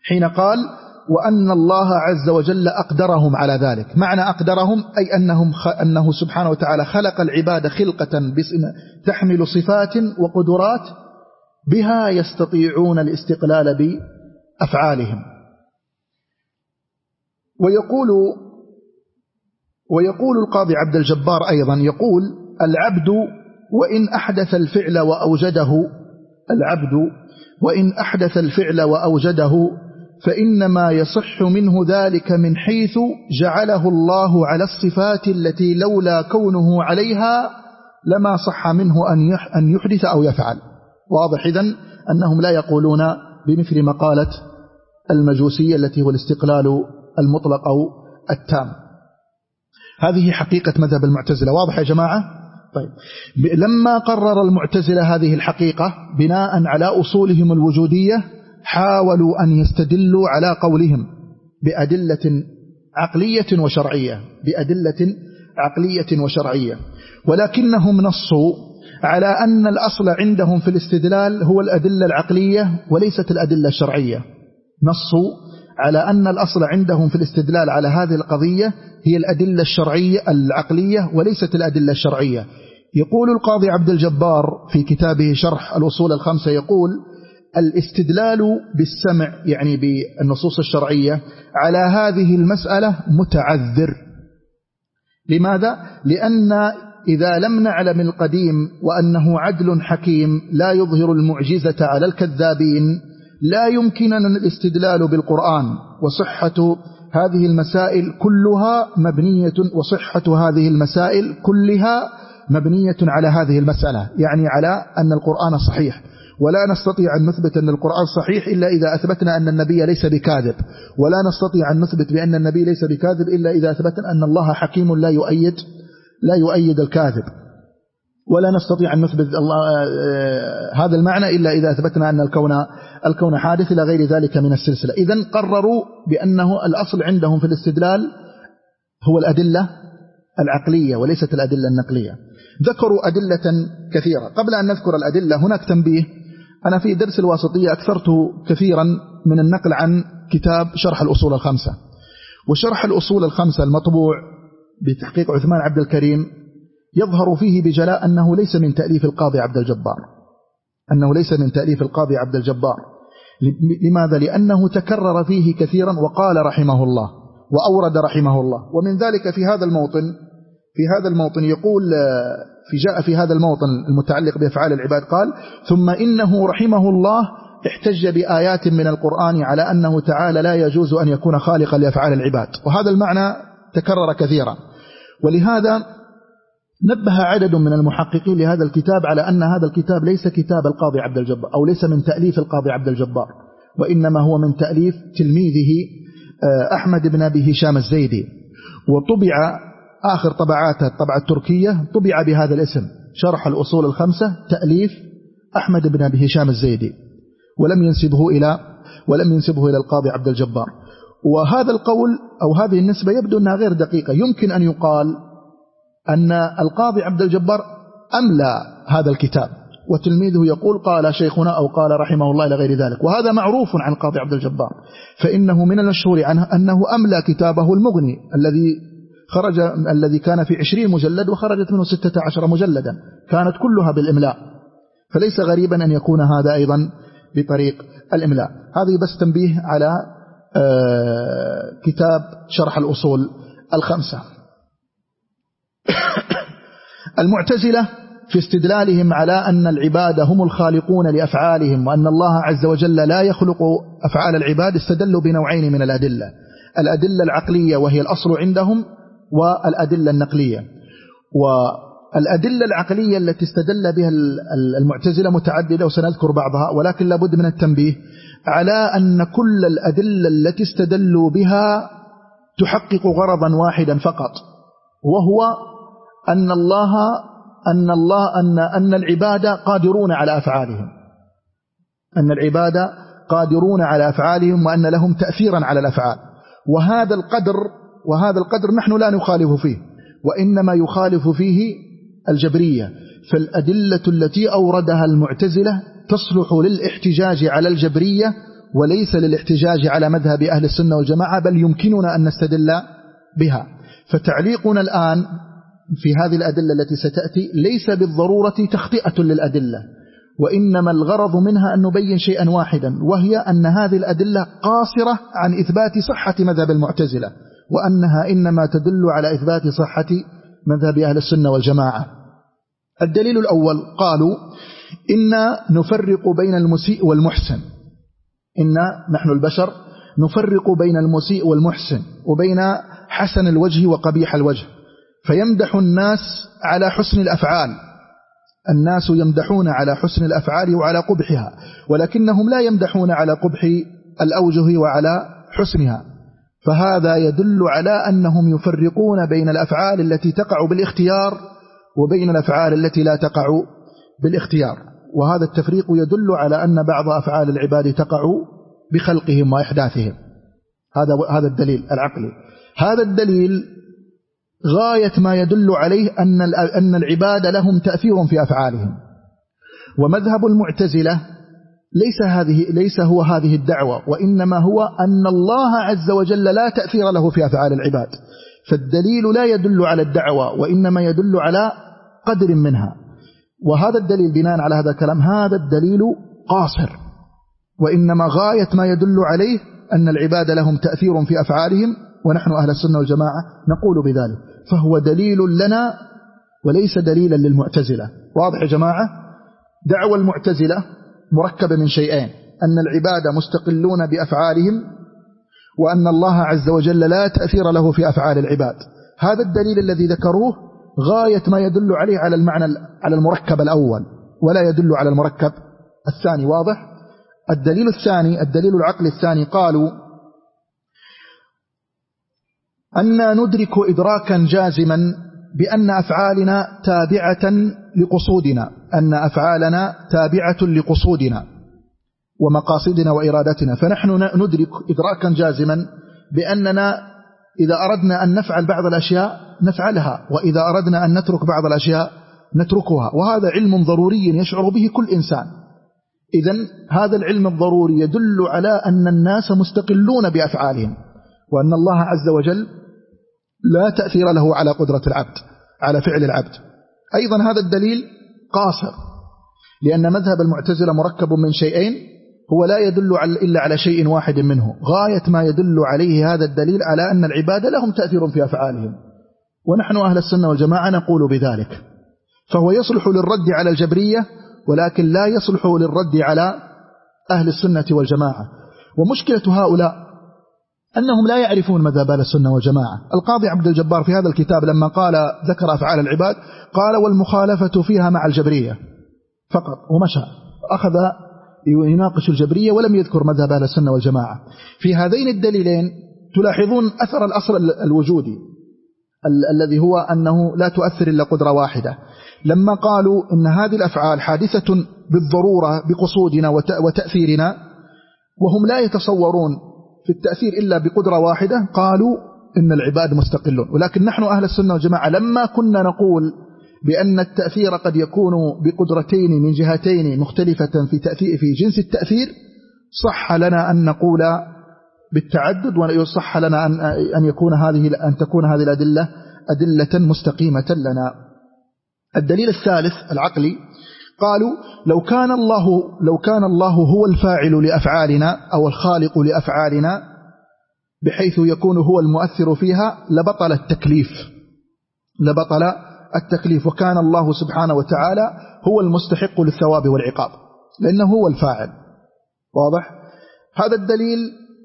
حين قال وأن الله عز وجل أقدرهم على ذلك. معنى أقدرهم أي أنهم أنه سبحانه وتعالى خلق العباد خلقة تحمل صفات وقدرات بها يستطيعون الاستقلال بأفعالهم. ويقول ويقول القاضي عبد الجبار أيضا، يقول العبد وإن أحدث الفعل وأوجده العبد وإن أحدث الفعل وأوجده فإنما يصح منه ذلك من حيث جعله الله على الصفات التي لولا كونه عليها لما صح منه أن يحدث أو يفعل. واضح إذن أنهم لا يقولون بمثل مقالة المجوسية التي هو الاستقلال المطلق أو التام. هذه حقيقة مذهب المعتزلة. واضح يا جماعة؟ طيب، لما قرر المعتزلة هذه الحقيقة بناء على أصولهم الوجودية حاولوا أن يستدلوا على قولهم بأدلة عقلية وشرعية بأدلة عقلية وشرعية ولكنهم نصوا على أن الأصل عندهم في الاستدلال هو الأدلة العقلية وليست الأدلة الشرعية. نصوا على أن الأصل عندهم في الاستدلال على هذه القضية هي الأدلة الشرعية العقلية وليست الأدلة الشرعية. يقول القاضي عبد الجبار في كتابه شرح الأصول الخمسة، يقول الاستدلال بالسمع يعني بالنصوص الشرعية على هذه المسألة متعذر. لماذا؟ لأن إذا لم نعلم القديم وأنه عدل حكيم لا يظهر المعجزة على الكذابين لا يمكننا الاستدلال بالقرآن، وصحة هذه المسائل كلها مبنية وصحة هذه المسائل كلها مبنية على هذه المسألة، يعني على أن القرآن صحيح. ولا نستطيع أن نثبت أن القرآن صحيح إلا إذا أثبتنا أن النبي ليس بكاذب، ولا نستطيع أن نثبت بأن النبي ليس بكاذب إلا إذا أثبتنا أن الله حكيم لا يؤيد لا يؤيد الكاذب، ولا نستطيع أن نثبت الله هذا المعنى إلا إذا أثبتنا أن الكون الكون حادث إلى غير ذلك من السلسلة. إذن قرروا بأنه الأصل عندهم في الاستدلال هو الأدلة العقلية وليست الأدلة النقلية. ذكروا أدلة كثيرة. قبل أن نذكر الأدلة هناك تنبيه. أنا في درس الواسطية أكثرت كثيرا من النقل عن كتاب شرح الأصول الخمسة، وشرح الأصول الخمسة المطبوع بتحقيق عثمان عبد الكريم يظهر فيه بجلاء أنه ليس من تأليف القاضي عبد الجبار أنه ليس من تأليف القاضي عبد الجبار. لماذا؟ لأنه تكرر فيه كثيرا وقال رحمه الله وأورد رحمه الله. ومن ذلك في هذا الموطن في هذا الموطن يقول في جاء في هذا الموطن المتعلق بأفعال العباد قال ثم إنه رحمه الله احتج بآيات من القرآن على أنه تعالى لا يجوز أن يكون خالقا لأفعال العباد. وهذا المعنى تكرر كثيرا، ولهذا نبه عدد من المحققين لهذا الكتاب على أن هذا الكتاب ليس كتاب القاضي عبد الجبار أو ليس من تأليف القاضي عبد الجبار، وإنما هو من تأليف تلميذه أحمد بن أبي هشام الزيدي، وطبع آخر طبعاته الطبعة التركية طبع بهذا الاسم شرح الأصول الخمسة تأليف أحمد بن أبي هشام الزيدي، ولم ينسبه إلى ولم ينسبه إلى القاضي عبد الجبار. وهذا القول أو هذه النسبة يبدو أنها غير دقيقة. يمكن أن يقال أن القاضي عبد الجبار أملى هذا الكتاب وتلميذه يقول قال شيخنا أو قال رحمه الله إلى غير ذلك، وهذا معروف عن القاضي عبد الجبار، فإنه من المشهور عنه أنه أملى كتابه المغني الذي خرج الذي كان في عشرين مجلد وخرجت منه ستة عشر مجلدا كانت كلها بالإملاء، فليس غريبا أن يكون هذا أيضا بطريق الإملاء. هذه بس تنبيه على كتاب شرح الأصول الخمسة. المعتزلة في استدلالهم على أن العباد هم الخالقون لأفعالهم وأن الله عز وجل لا يخلق أفعال العباد استدلوا بنوعين من الأدلة: الأدلة العقلية وهي الأصل عندهم، والأدلة النقلية. والأدلة العقلية التي استدل بها المعتزلة متعددة وسنذكر بعضها، ولكن لابد من التنبيه على أن كل الأدلة التي استدلوا بها تحقق غرضا واحدا فقط، وهو أن الله أن الله أن أن العباد قادرون على أفعالهم، أن العباد قادرون على أفعالهم وأن لهم تأثيرا على الأفعال. وهذا القدر وهذا القدر نحن لا نخالف فيه، وإنما يخالف فيه الجبرية. فالأدلة التي أوردها المعتزلة تصلح للاحتجاج على الجبرية وليس للاحتجاج على مذهب أهل السنة والجماعة، بل يمكننا أن نستدل بها. فتعليقنا الآن في هذه الأدلة التي ستأتي ليس بالضرورة تخطئة للأدلة، وإنما الغرض منها أن نبين شيئا واحدا، وهي أن هذه الأدلة قاصرة عن إثبات صحة مذهب المعتزلة، وأنها إنما تدل على إثبات صحة مذهب أهل السنة والجماعة. الدليل الأول قالوا إن نفرق بين المسيء والمحسن، إن نحن البشر نفرق بين المسيء والمحسن وبين حسن الوجه وقبيح الوجه، فيمدح الناس على حسن الأفعال، الناس يمدحون على حسن الأفعال وعلى قبحها، ولكنهم لا يمدحون على قبح الأوجه وعلى حسنها، فهذا يدل على أنهم يفرقون بين الأفعال التي تقع بالاختيار وبين الأفعال التي لا تقع بالاختيار، وهذا التفريق يدل على أن بعض أفعال العباد تقع بخلقهم وإحداثهم. هذا هذا الدليل العقلي. هذا الدليل غاية ما يدل عليه أن أن العباد لهم تأثير في أفعالهم، ومذهب المعتزلة ليس هذه ليس هو هذه الدعوة، وإنما هو أن الله عز وجل لا تأثير له في أفعال العباد، فالدليل لا يدل على الدعوة وإنما يدل على قدر منها. وهذا الدليل بناء على هذا الكلام هذا الدليل قاصر، وإنما غاية ما يدل عليه أن العباد لهم تأثير في أفعالهم، ونحن أهل السنة والجماعة نقول بذلك، فهو دليل لنا وليس دليلا للمعتزلة. واضح يا جماعة؟ دعوى المعتزلة مركبة من شيئين: أن العباد مستقلون بأفعالهم، وأن الله عز وجل لا تأثير له في أفعال العباد. هذا الدليل الذي ذكروه غاية ما يدل عليه على المعنى على المركب الأول، ولا يدل على المركب الثاني. واضح؟ الدليل الثاني، الدليل العقلي الثاني، قالوا أن ندرك إدراكا جازما بأن أفعالنا تابعة لقصودنا، أن أفعالنا تابعة لقصودنا ومقاصدنا وإرادتنا، فنحن ندرك إدراكا جازما بأننا إذا أردنا أن نفعل بعض الأشياء نفعلها، وإذا أردنا أن نترك بعض الأشياء نتركها، وهذا علم ضروري يشعر به كل إنسان. إذن هذا العلم الضروري يدل على أن الناس مستقلون بأفعالهم، وأن الله عز وجل لا تأثير له على قدرة العبد، على فعل العبد. أيضا هذا الدليل قاصر، لأن مذهب المعتزلة مركب من شيئين، هو لا يدل إلا على شيء واحد منه. غاية ما يدل عليه هذا الدليل على أن العباد لهم تأثير في أفعالهم، ونحن أهل السنة والجماعة نقول بذلك، فهو يصلح للرد على الجبرية، ولكن لا يصلح للرد على أهل السنة والجماعة. ومشكلة هؤلاء أنهم لا يعرفون مذهب أهل السنة والجماعة. القاضي عبد الجبار في هذا الكتاب لما قال ذكر أفعال العباد قال والمخالفة فيها مع الجبرية فقط، ومشى أخذ يناقش الجبرية ولم يذكر مذهب أهل السنة والجماعة. في هذين الدليلين تلاحظون أثر الأصل الوجودي ال الذي هو أنه لا تؤثر إلا قدرة واحدة. لما قالوا إن هذه الأفعال حادثة بالضرورة بقصودنا وتأثيرنا، وهم لا يتصورون في التأثير إلا بقدرة واحدة، قالوا إن العباد مستقلون. ولكن نحن أهل السنة والجماعة لما كنا نقول بأن التأثير قد يكون بقدرتين من جهتين مختلفة في تأثير في جنس التأثير، صح لنا أن نقول بالتعدد، ويصح لنا أن أن يكون هذه أن تكون هذه الأدلة أدلة مستقيمة لنا. الدليل الثالث العقلي، قالوا لو كان الله لو كان الله هو الفاعل لأفعالنا أو الخالق لأفعالنا بحيث يكون هو المؤثر فيها لبطل التكليف لبطل التكليف وكان الله سبحانه وتعالى هو المستحق للثواب والعقاب، لأنه هو الفاعل. واضح؟ هذا الدليل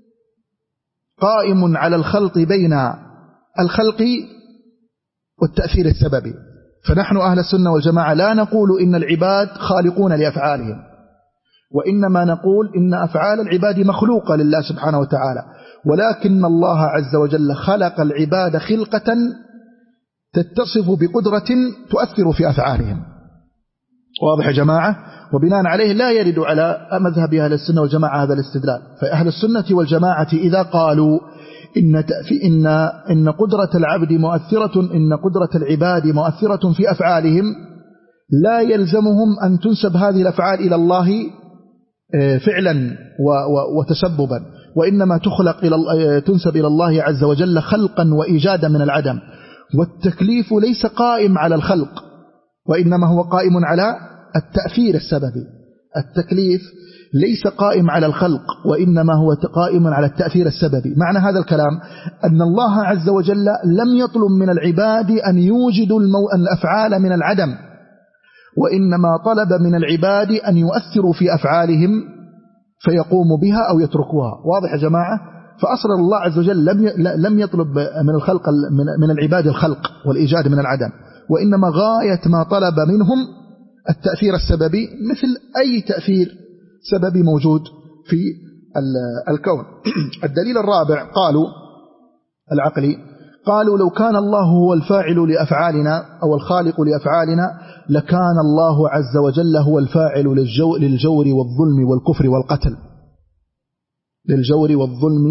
قائم على الخلط بين الخلق والتأثير السببي. فنحن أهل السنة والجماعة لا نقول إن العباد خالقون لأفعالهم، وإنما نقول إن أفعال العباد مخلوقة لله سبحانه وتعالى، ولكن الله عز وجل خلق العباد خلقة تتصف بقدرة تؤثر في أفعالهم. واضح يا جماعة؟ وبناء عليه لا يرد على مذهب أهل السنة والجماعة هذا الاستدلال. فأهل السنة والجماعة إذا قالوا إن إن إن قدرة العبد مؤثرة إن قدرة العباد مؤثرة في أفعالهم، لا يلزمهم أن تنسب هذه الأفعال إلى الله فعلا وتسببا، وإنما تخلق إلى تنسب إلى الله عز وجل خلقا وإيجادا من العدم. والتكليف ليس قائم على الخلق، وإنما هو قائم على التأثير السببي. التكليف ليس قائم على الخلق، وإنما هو قائم على التأثير السببي. معنى هذا الكلام أن الله عز وجل لم يطلب من العباد أن يوجدوا الأفعال من العدم، وإنما طلب من العباد أن يؤثروا في أفعالهم فيقوموا بها أو يتركوها. واضح يا جماعة؟ فأصلا الله عز وجل لم يطلب من الخلق من العباد الخلق والإيجاد من العدم، وإنما غاية ما طلب منهم التأثير السببي مثل أي تأثير سببي موجود في الكون. الدليل الرابع قالوا العقلي، قالوا لو كان الله هو الفاعل لأفعالنا أو الخالق لأفعالنا لكان الله عز وجل هو الفاعل للجور والظلم والكفر والقتل، للجور والظلم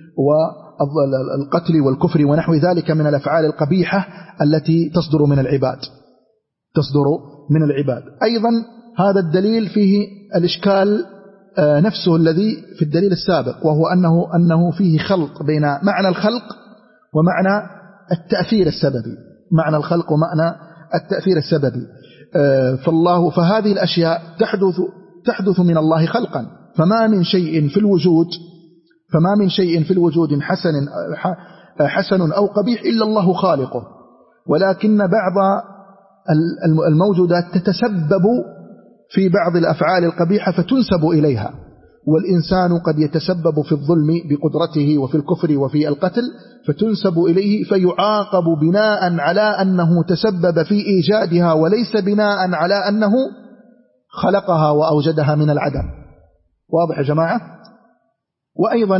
والقتل والكفر ونحو ذلك من الأفعال القبيحة التي تصدر من العباد تصدر من العباد. أيضا هذا الدليل فيه الإشكال نفسه الذي في الدليل السابق، وهو أنه, أنه فيه خلط بين معنى الخلق ومعنى التأثير السببي، معنى الخلق ومعنى التأثير السببي. فالله فهذه الأشياء تحدث تحدث من الله خلقا، فما من شيء في الوجود فما من شيء في الوجود حسن حسن أو قبيح إلا الله خالقه، ولكن بعض الموجودات تتسبب في بعض الأفعال القبيحة فتنسب إليها، والإنسان قد يتسبب في الظلم بقدرته وفي الكفر وفي القتل فتنسب إليه فيعاقب بناء على أنه تسبب في إيجادها وليس بناء على أنه خلقها وأوجدها من العدم. واضح يا جماعة؟ وأيضا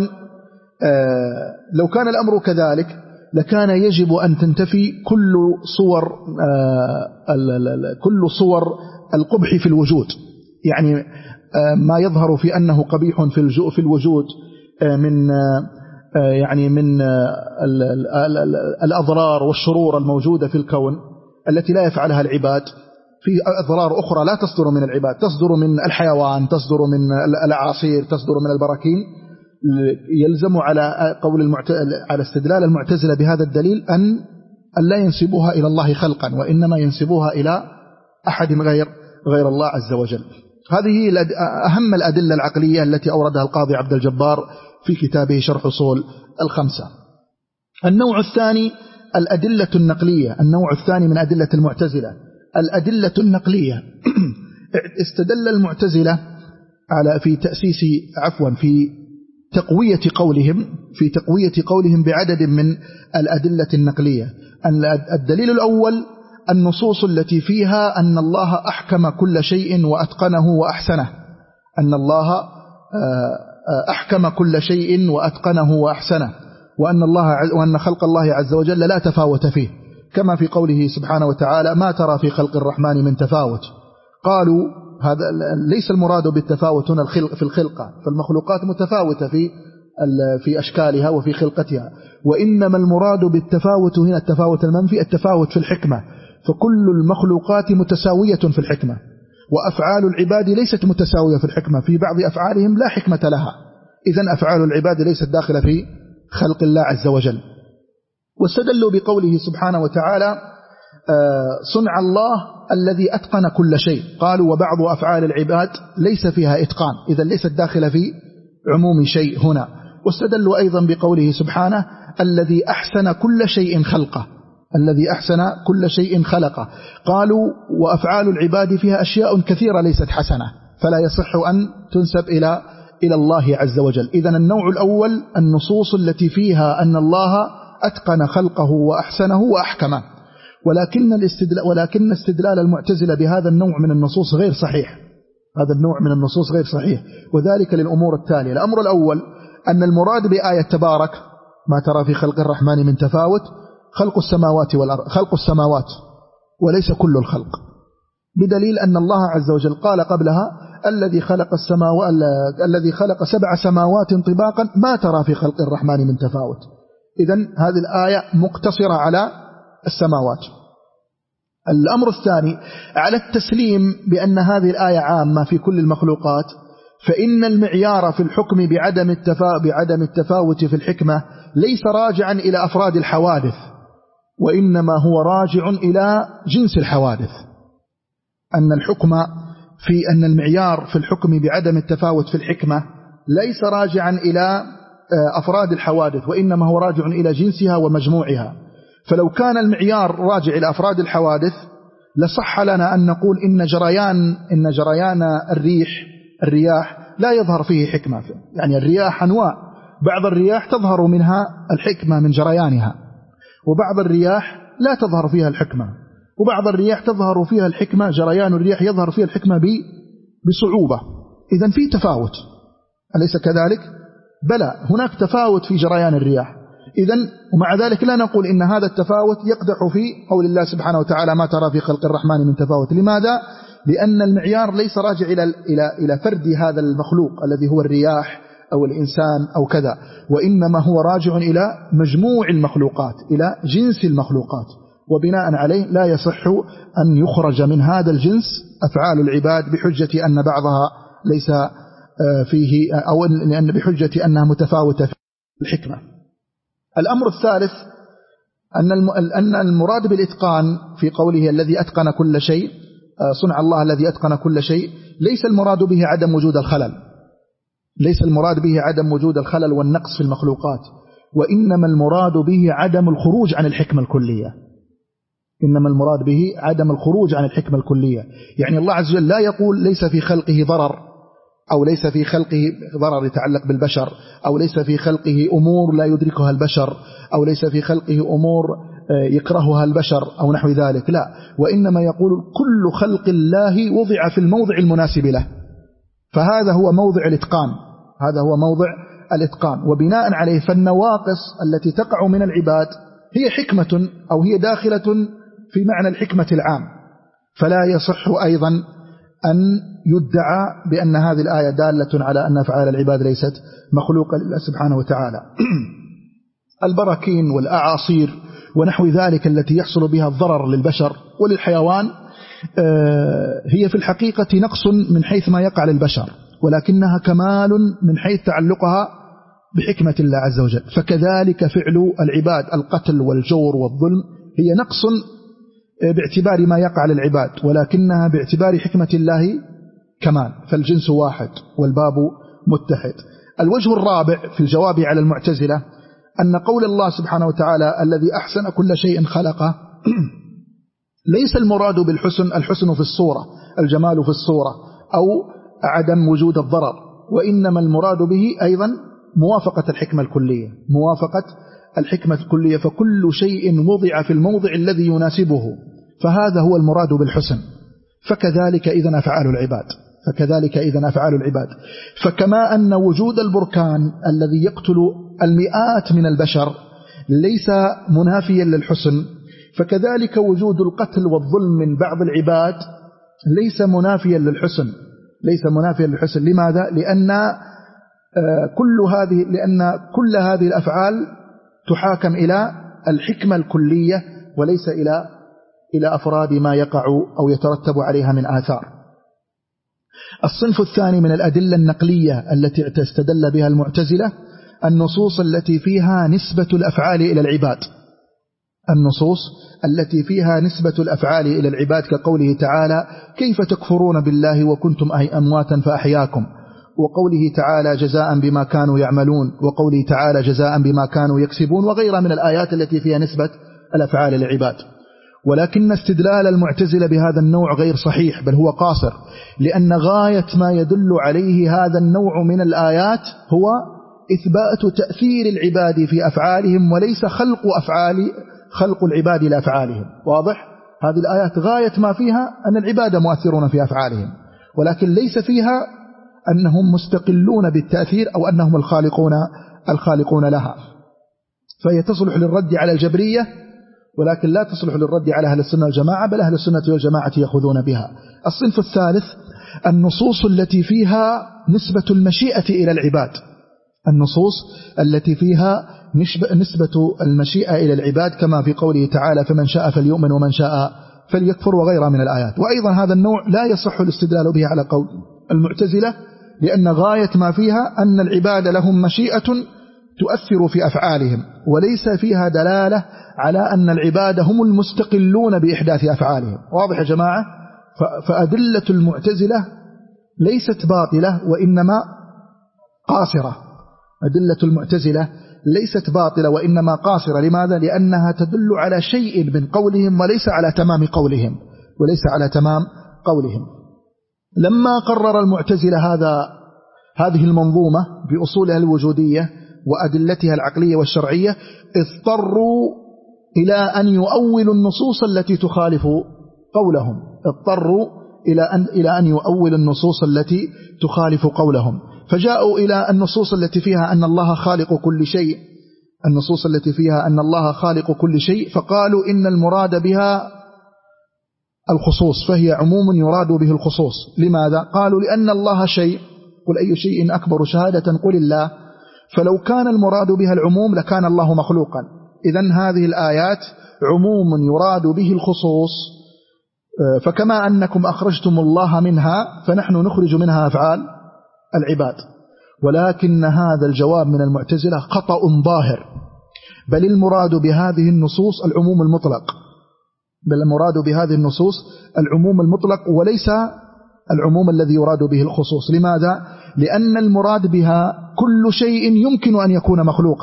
آه لو كان الأمر كذلك لكان يجب أن تنتفي كل صور آه كل صور القبح في الوجود، يعني آه ما يظهر في أنه قبيح في في الوجود آه من آه يعني من آه الأضرار والشرور الموجودة في الكون التي لا يفعلها العباد. في أضرار أخرى لا تصدر من العباد، تصدر من الحيوان، تصدر من الأعاصير، تصدر من البراكين. يلزم على قول المعت... على استدلال المعتزلة بهذا الدليل أن لا ينسبوها إلى الله خلقا، وإنما ينسبوها إلى أحد غير غير الله عز وجل. هذه أهم الأدلة العقلية التي أوردها القاضي عبد الجبار في كتابه شرح أصول الخمسة. النوع الثاني الأدلة النقلية، النوع الثاني من أدلة المعتزلة الأدلة النقلية. استدل المعتزلة على في تأسيس عفوا في تقوية قولهم في تقوية قولهم بعدد من الأدلة النقلية. الدليل الأول النصوص التي فيها أن الله أحكم كل شيء وأتقنه وأحسنه، أن الله أحكم كل شيء وأتقنه وأحسنه، وأن الله وأن خلق الله عز وجل لا تفاوت فيه، كما في قوله سبحانه وتعالى ما ترى في خلق الرحمن من تفاوت. قالوا هذا ليس المراد بالتفاوت هنا في الخلقة، فالمخلوقات متفاوتة في في أشكالها وفي خلقتها، وإنما المراد بالتفاوت هنا التفاوت المنفي التفاوت في الحكمة، فكل المخلوقات متساوية في الحكمة، وأفعال العباد ليست متساوية في الحكمة، في بعض أفعالهم لا حكمة لها، إذن أفعال العباد ليست داخلة في خلق الله عز وجل. واستدلوا بقوله سبحانه وتعالى صنع الله الذي أتقن كل شيء، قالوا وبعض أفعال العباد ليس فيها إتقان، إذن ليست داخلة في عموم شيء هنا. واستدلوا أيضا بقوله سبحانه الذي أحسن كل شيء خلقه، الذي أحسن كل شيء خلقه، قالوا وأفعال العباد فيها أشياء كثيرة ليست حسنة، فلا يصح أن تنسب إلى إلى الله عز وجل. إذن النوع الأول النصوص التي فيها أن الله أتقن خلقه وأحسنه وأحكمه، ولكن الاستدلال ولكن استدلال المعتزلة بهذا النوع من النصوص غير صحيح، هذا النوع من النصوص غير صحيح، وذلك للأمور التالية. الأمر الأول أن المراد بآية تبارك ما ترى في خلق الرحمن من تفاوت خلق السماوات والأرض، خلق السماوات وليس كل الخلق، بدليل أن الله عز وجل قال قبلها الذي خلق السماوات الذي خلق سبع سماوات طباقا ما ترى في خلق الرحمن من تفاوت. إذن هذه الآية مقتصرة على السماوات. الأمر الثاني على التسليم بأن هذه الآية عامة في كل المخلوقات، فإن المعيار في الحكم بعدم بعدم التفاوت في الحكمة ليس راجعا إلى أفراد الحوادث، وإنما هو راجع إلى جنس الحوادث. أن الحكم في أن المعيار في الحكم بعدم التفاوت في الحكمة ليس راجعا إلى أفراد الحوادث، وإنما هو راجع إلى جنسها ومجموعها. فلو كان المعيار راجع إلى أفراد الحوادث لصح لنا أن نقول إن جريان إن جريان الريح الرياح لا يظهر فيه حكمة. يعني الرياح أنواع، بعض الرياح تظهر منها الحكمة من جريانها، وبعض الرياح لا تظهر فيها الحكمة، وبعض الرياح تظهر فيها الحكمة، جريان الرياح يظهر فيها الحكمة بصعوبة. إذن في تفاوت، أليس كذلك؟ بلى، هناك تفاوت في جريان الرياح. إذن ومع ذلك لا نقول إن هذا التفاوت يقدح في قول الله سبحانه وتعالى ما ترى في خلق الرحمن من تفاوت. لماذا؟ لأن المعيار ليس راجع إلى إلى إلى فرد هذا المخلوق الذي هو الرياح أو الإنسان أو كذا، وإنما هو راجع إلى مجموع المخلوقات، إلى جنس المخلوقات، وبناء عليه لا يصح أن يخرج من هذا الجنس أفعال العباد بحجة أن بعضها ليس فيه، أو لأن بحجة أنها متفاوتة في الحكمة. الأمر الثالث أن المراد بالإتقان في قوله الذي أتقن كل شيء، صنع الله الذي أتقن كل شيء، ليس المراد به عدم وجود الخلل، ليس المراد به عدم وجود الخلل والنقص في المخلوقات، وإنما المراد به عدم الخروج عن الحكمة الكلية. إنما المراد به عدم الخروج عن الحكمة الكلية. يعني الله عز وجل لا يقول ليس في خلقه ضرر، أو ليس في خلقه ضرر يتعلق بالبشر، أو ليس في خلقه أمور لا يدركها البشر، أو ليس في خلقه أمور يكرهها البشر أو نحو ذلك، لا، وإنما يقول كل خلق الله وضع في الموضع المناسب له. فهذا هو موضع الإتقان، هذا هو موضع الإتقان. وبناء عليه فالنواقص التي تقع من العباد هي حكمة، أو هي داخلة في معنى الحكمة العام. فلا يصح أيضا أن يدعى بأن هذه الآية دالة على أن أفعال العباد ليست مخلوقة لله سبحانه وتعالى. البراكين والأعاصير ونحو ذلك التي يحصل بها الضرر للبشر وللحيوان هي في الحقيقة نقص من حيث ما يقع للبشر، ولكنها كمال من حيث تعلقها بحكمة الله عز وجل. فكذلك فعل العباد القتل والجور والظلم هي نقص باعتبار ما يقع للعباد، ولكنها باعتبار حكمة الله كمال. فالجنس واحد والباب متحد. الوجه الرابع في الجواب على المعتزلة أن قول الله سبحانه وتعالى الذي أحسن كل شيء خلقه ليس المراد بالحسن الحسن في الصورة، الجمال في الصورة، أو عدم وجود الضرر، وإنما المراد به أيضا موافقة الحكمة الكلية، موافقة الحكمة الكلية. فكل شيء وضع في الموضع الذي يناسبه، فهذا هو المراد بالحسن. فكذلك إذن أفعال العباد، فكذلك إذن أفعال العباد. فكما أن وجود البركان الذي يقتل المئات من البشر ليس منافيا للحسن، فكذلك وجود القتل والظلم من بعض العباد ليس منافيا للحسن، ليس منافيا للحسن. لماذا؟ لأن كل هذه لأن كل هذه الأفعال تحاكم إلى الحكمة الكلية، وليس إلى إلى أفراد ما يقع أو يترتب عليها من آثار. الصنف الثاني من الأدلة النقلية التي استدل بها المعتزلة النصوص التي فيها نسبة الأفعال إلى العباد، النصوص التي فيها نسبة الأفعال إلى العباد، كقوله تعالى كيف تكفرون بالله وكنتم أمواتا فأحياكم، وقوله تعالى جزاء بما كانوا يعملون، وقوله تعالى جزاء بما كانوا يكسبون، وغيرها من الآيات التي فيها نسبة الأفعال للعباد. ولكن استدلال المعتزلة بهذا النوع غير صحيح، بل هو قاصر، لأن غاية ما يدل عليه هذا النوع من الآيات هو إثبات تأثير العباد في أفعالهم، وليس خلق أفعال خلق العباد لأفعالهم. واضح؟ هذه الآيات غاية ما فيها أن العباد مؤثرون في أفعالهم، ولكن ليس فيها أنهم مستقلون بالتأثير أو أنهم الخالقون الخالقون لها. فهي تصلح للرد على الجبرية، ولكن لا تصلح للرد على أهل السنة والجماعة، بل أهل السنة والجماعة يأخذون بها. الصنف الثالث النصوص التي فيها نسبة المشيئة إلى العباد، النصوص التي فيها نسبة المشيئة إلى العباد، كما في قوله تعالى فمن شاء فليؤمن ومن شاء فليكفر، وغيرها من الآيات. وأيضا هذا النوع لا يصح الاستدلال به على قول المعتزلة، لأن غاية ما فيها أن العباد لهم مشيئة تؤثر في أفعالهم، وليس فيها دلالة على أن العباد هم المستقلون بإحداث أفعالهم. واضح يا جماعة؟ فأدلة المعتزلة ليست باطلة وإنما قاصرة. أدلة المعتزلة ليست باطلة وإنما قاصرة. لماذا؟ لأنها تدل على شيء من قولهم وليس على تمام قولهم وليس على تمام قولهم. لما قرر المعتزلة هذا هذه المنظومة بأصولها الوجودية وأدلتها العقلية والشرعية، اضطروا إلى أن يؤولوا النصوص التي تخالف قولهم اضطروا إلى أن إلى أن يؤولوا النصوص التي تخالف قولهم فجاءوا إلى النصوص التي فيها أن الله خالق كل شيء النصوص التي فيها أن الله خالق كل شيء فقالوا إن المراد بها الخصوص، فهي عموم يراد به الخصوص. لماذا؟ قالوا لأن الله شيء، قل أي شيء أكبر شهادة قل الله، فلو كان المراد بها العموم لكان الله مخلوقا. إذن هذه الآيات عموم يراد به الخصوص، فكما أنكم أخرجتم الله منها فنحن نخرج منها أفعال العباد. ولكن هذا الجواب من المعتزلة خطأ ظاهر، بل المراد بهذه النصوص العموم المطلق بل المراد بهذه النصوص العموم المطلق وليس العموم الذي يراد به الخصوص. لماذا؟ لأن المراد بها كل شيء يمكن أن يكون مخلوقا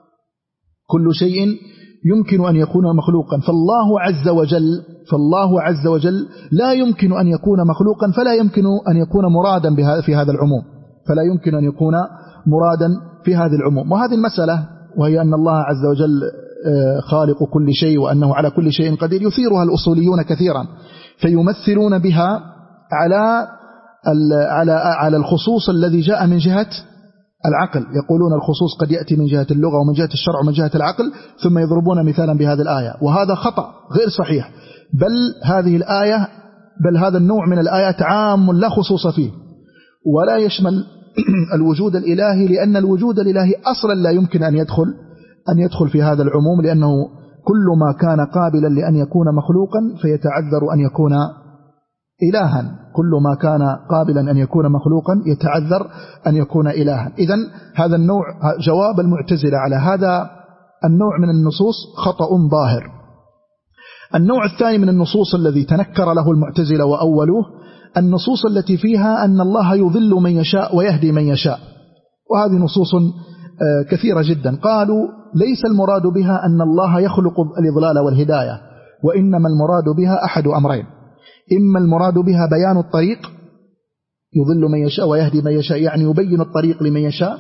كل شيء يمكن أن يكون مخلوقا فالله عز وجل فالله عز وجل لا يمكن أن يكون مخلوقا، فلا يمكن أن يكون مرادا في هذا العموم فلا يمكن أن يكون مرادا في هذه العموم. وهذه المسألة وهي أن الله عز وجل خالق كل شيء وأنه على كل شيء قدير يثيرها الأصوليون كثيرا، فيمثلون بها على على على الخصوص الذي جاء من جهة العقل. يقولون الخصوص قد يأتي من جهة اللغة ومن جهة الشرع ومن جهة العقل، ثم يضربون مثالا بهذه الآية، وهذا خطأ غير صحيح. بل هذه الآية بل هذا النوع من الآيات عام لا خصوص فيه ولا يشمل الوجود الإلهي، لأن الوجود الإلهي أصلا لا يمكن أن يدخل أن يدخل في هذا العموم، لأنه كل ما كان قابلا لأن يكون مخلوقا فيتعذر أن يكون إلها كل ما كان قابلا أن يكون مخلوقا يتعذر أن يكون إلها. إذن هذا النوع جواب المعتزلة على هذا النوع من النصوص خطأ ظاهر. النوع الثاني من النصوص الذي تنكر له المعتزلة وأولوه النصوص التي فيها أن الله يضل من يشاء ويهدي من يشاء، وهذه نصوص كثيرة جدا. قالوا ليس المراد بها أن الله يخلق الإضلال والهداية، وإنما المراد بها أحد أمرين: إما المراد بها بيان الطريق يضل من يشاء ويهدي من يشاء، يعني يبين الطريق لمن يشاء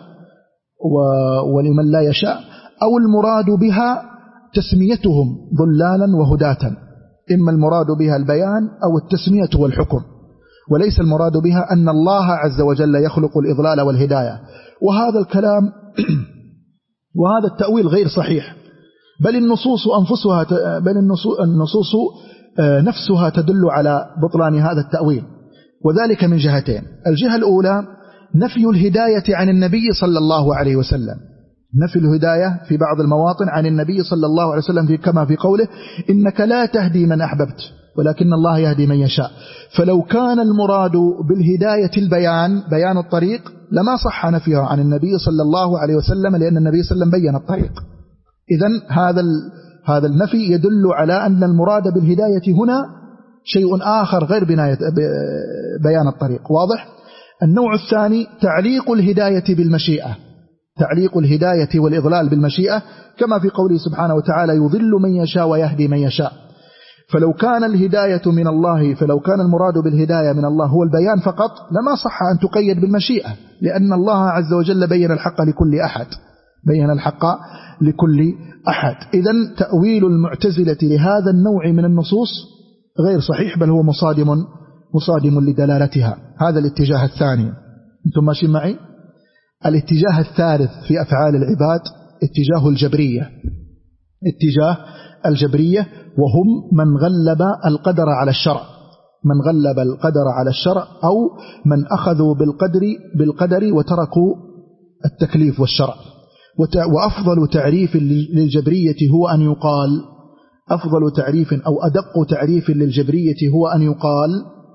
ولمن لا يشاء، أو المراد بها تسميتهم ضلالا وهداة. إما المراد بها البيان أو التسمية والحكم، وليس المراد بها أن الله عز وجل يخلق الإضلال والهداية. وهذا الكلام وهذا التأويل غير صحيح، بل النصوص أنفسها بل النصوص نفسها تدل على بطلان هذا التأويل، وذلك من جهتين. الجهة الأولى نفي الهداية عن النبي صلى الله عليه وسلم، نفي الهداية في بعض المواطن عن النبي صلى الله عليه وسلم، في كما في قوله إنك لا تهدي من أحببت ولكن الله يهدي من يشاء. فلو كان المراد بالهداية البيان بيان الطريق لما صح نفيها عن النبي صلى الله عليه وسلم، لأن النبي صلى الله عليه وسلم بين الطريق. إذن هذا هذا النفي يدل على أن المراد بالهداية هنا شيء آخر غير بيان الطريق. واضح؟ النوع الثاني تعليق الهداية بالمشيئة، تعليق الهداية والإضلال بالمشيئة، كما في قوله سبحانه وتعالى يضل من يشاء ويهدي من يشاء. فلو كان الهداية من الله فلو كان المراد بالهداية من الله هو البيان فقط لما صح أن تقيد بالمشيئة، لأن الله عز وجل بين الحق لكل أحد بين الحق لكل أحد. إذن تأويل المعتزلة لهذا النوع من النصوص غير صحيح، بل هو مصادم مصادم لدلالتها. هذا الاتجاه الثاني. أنتم ماشيين معي؟ الاتجاه الثالث في أفعال العباد اتجاه الجبرية اتجاه الجبرية وهم من غلب القدر على الشرع من غلب القدر على الشرع أو من أخذوا بالقدر بالقدر وتركوا التكليف والشرع. وأفضل تعريف للجبرية هو أن يقال أفضل تعريف أو أدق تعريف للجبرية هو أن يقال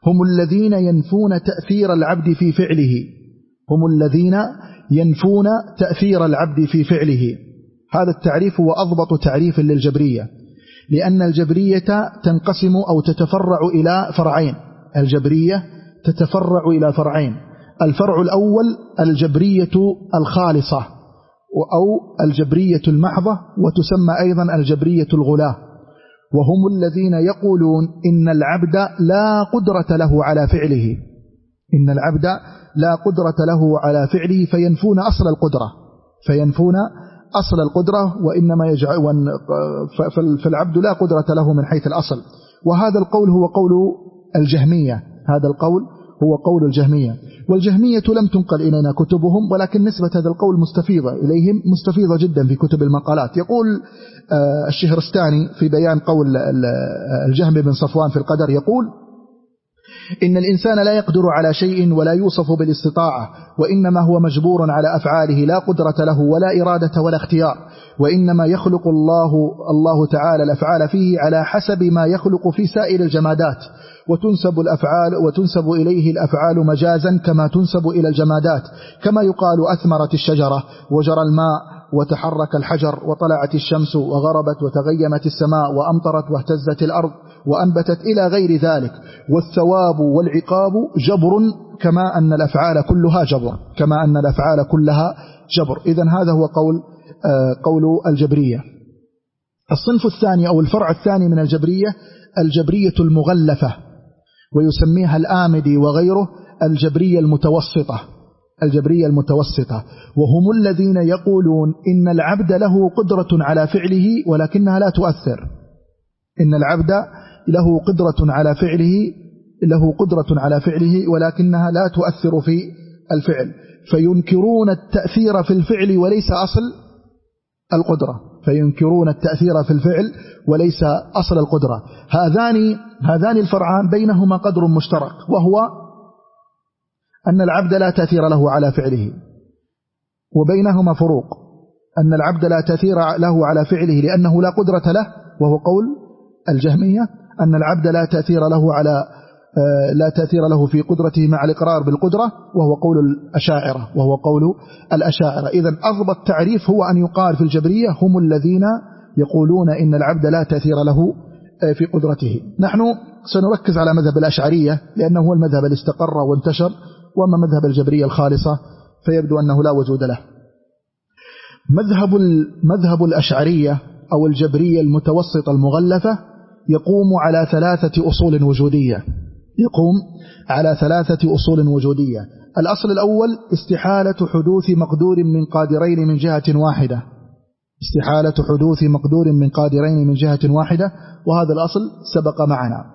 هم الذين ينفون تأثير العبد في فعله هم الذين ينفون تأثير العبد في فعله. هذا التعريف هو أضبط تعريف للجبرية، لأن الجبرية تنقسم أو تتفرع إلى فرعين. الجبرية تتفرع إلى فرعين. الفرع الأول الجبرية الخالصة أو الجبرية المحضة، وتسمى أيضا الجبرية الغلاة، وهم الذين يقولون إن العبد لا قدرة له على فعله إن العبد لا قدرة له على فعله فينفون أصل القدرة فينفون أصل القدرة وإنما يجعل فالعبد لا قدرة له من حيث الأصل. وهذا القول هو قول الجهمية هذا القول هو قول الجهمية. والجهمية لم تنقل إلينا كتبهم، ولكن نسبة هذا القول مستفيضة إليهم مستفيضة جدا في كتب المقالات. يقول الشهرستاني في بيان قول الجهم بن صفوان في القدر، يقول إن الإنسان لا يقدر على شيء ولا يوصف بالاستطاعة، وإنما هو مجبور على أفعاله لا قدرة له ولا إرادة ولا اختيار، وإنما يخلق الله الله تعالى الأفعال فيه على حسب ما يخلق في سائر الجمادات، وتنسب الأفعال وتنسب إليه الأفعال مجازا كما تنسب إلى الجمادات، كما يقال أثمرت الشجرة وجرى الماء وتحرك الحجر وطلعت الشمس وغربت وتغيمت السماء وأمطرت واهتزت الأرض وأنبتت إلى غير ذلك. والثواب والعقاب جبر كما أن الأفعال كلها جبر كما أن الأفعال كلها جبر. إذن هذا هو قول قول الجبرية. الصنف الثاني أو الفرع الثاني من الجبرية الجبرية المغلفة، ويسميها الآمدي وغيره الجبرية المتوسطة الجبرية المتوسطة وهم الذين يقولون إن العبد له قدرة على فعله ولكنها لا تؤثر إن العبد له قدرة على فعله له قدرة على فعله ولكنها لا تؤثر في الفعل، فينكرون التأثير في الفعل وليس أصل القدرة فينكرون التأثير في الفعل وليس أصل القدرة. هذان هذان الفرعان بينهما قدر مشترك، وهو أن العبد لا تأثير له على فعله، وبينهما فروق. أن العبد لا تأثير له على فعله لأنه لا قدرة له، وهو قول الجهمية. أن العبد لا تأثير له على لا تأثير له في قدرته مع الإقرار بالقدرة، وهو قول الأشاعرة وهو قول الأشاعرة. إذن أضبط تعريف هو أن يقال في الجبرية هم الذين يقولون إن العبد لا تأثير له في قدرته. نحن سنركز على مذهب الأشعرية لأنه هو المذهب اللي استقر وانتشر، وأما مذهب الجبرية الخالصة فيبدو أنه لا وجود له. مذهب مذهب الأشعرية أو الجبرية المتوسطة المغلفة يقوم على ثلاثة أصول وجودية يقوم على ثلاثة أصول وجودية. الأصل الأول استحالة حدوث مقدور من قادرين من جهة واحدة استحالة حدوث مقدور من قادرين من جهة واحدة وهذا الأصل سبق معنا.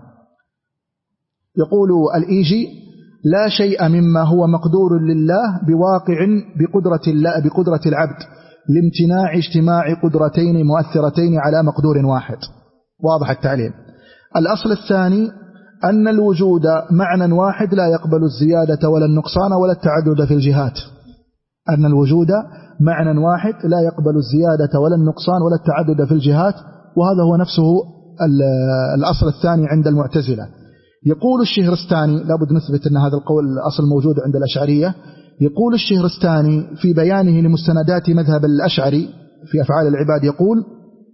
يقول الإيجي: لا شيء مما هو مقدور لله بواقع بقدرة الله بقدرة العبد لامتناع اجتماع قدرتين مؤثرتين على مقدور واحد. واضح التعليل. الأصل الثاني أن الوجود معنى واحد لا يقبل الزيادة ولا النقصان ولا التعدد في الجهات أن الوجود معنى واحد لا يقبل الزيادة ولا النقصان ولا التعدد في الجهات، وهذا هو نفسه الأصل الثاني عند المعتزلة. يقول الشهرستاني، لابد نثبت أن هذا القول الأصل موجود عند الأشعرية. يقول الشهرستاني في بيانه لمستندات مذهب الأشعري في أفعال العباد، يقول: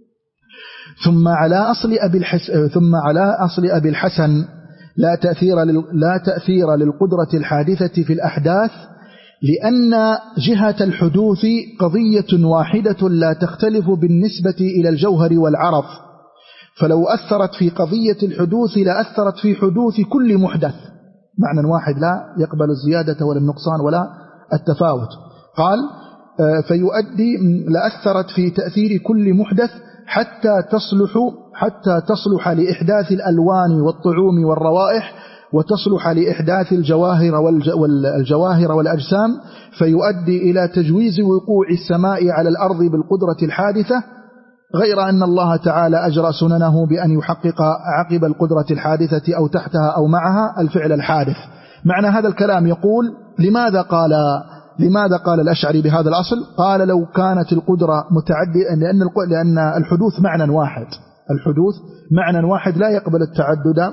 ثم على أصل أبي الحس ثم على أصل أبي الحسن لا تأثير لا تأثير للقدرة الحادثة في الأحداث، لأن جهة الحدوث قضية واحدة لا تختلف بالنسبة إلى الجوهر والعرض، فلو أثرت في قضية الحدوث لأثرت في حدوث كل محدث، معنى واحد لا يقبل الزيادة ولا النقصان ولا التفاوت. قال: فيؤدي لأثرت في تأثير كل محدث حتى تصلح حتى تصلح لإحداث الألوان والطعوم والروائح، وتصلح لإحداث الجواهر والجواهر والأجسام، فيؤدي إلى تجويز وقوع السماء على الأرض بالقدرة الحادثة، غير أن الله تعالى أجرى سننه بأن يحقق عقب القدرة الحادثة أو تحتها أو معها الفعل الحادث. معنى هذا الكلام يقول: لماذا قال لماذا قال الأشعري بهذا الأصل؟ قال: لو كانت القدرة متعددة، لأن لأن الحدوث معنى واحد الحدوث معنى واحد لا يقبل التعدد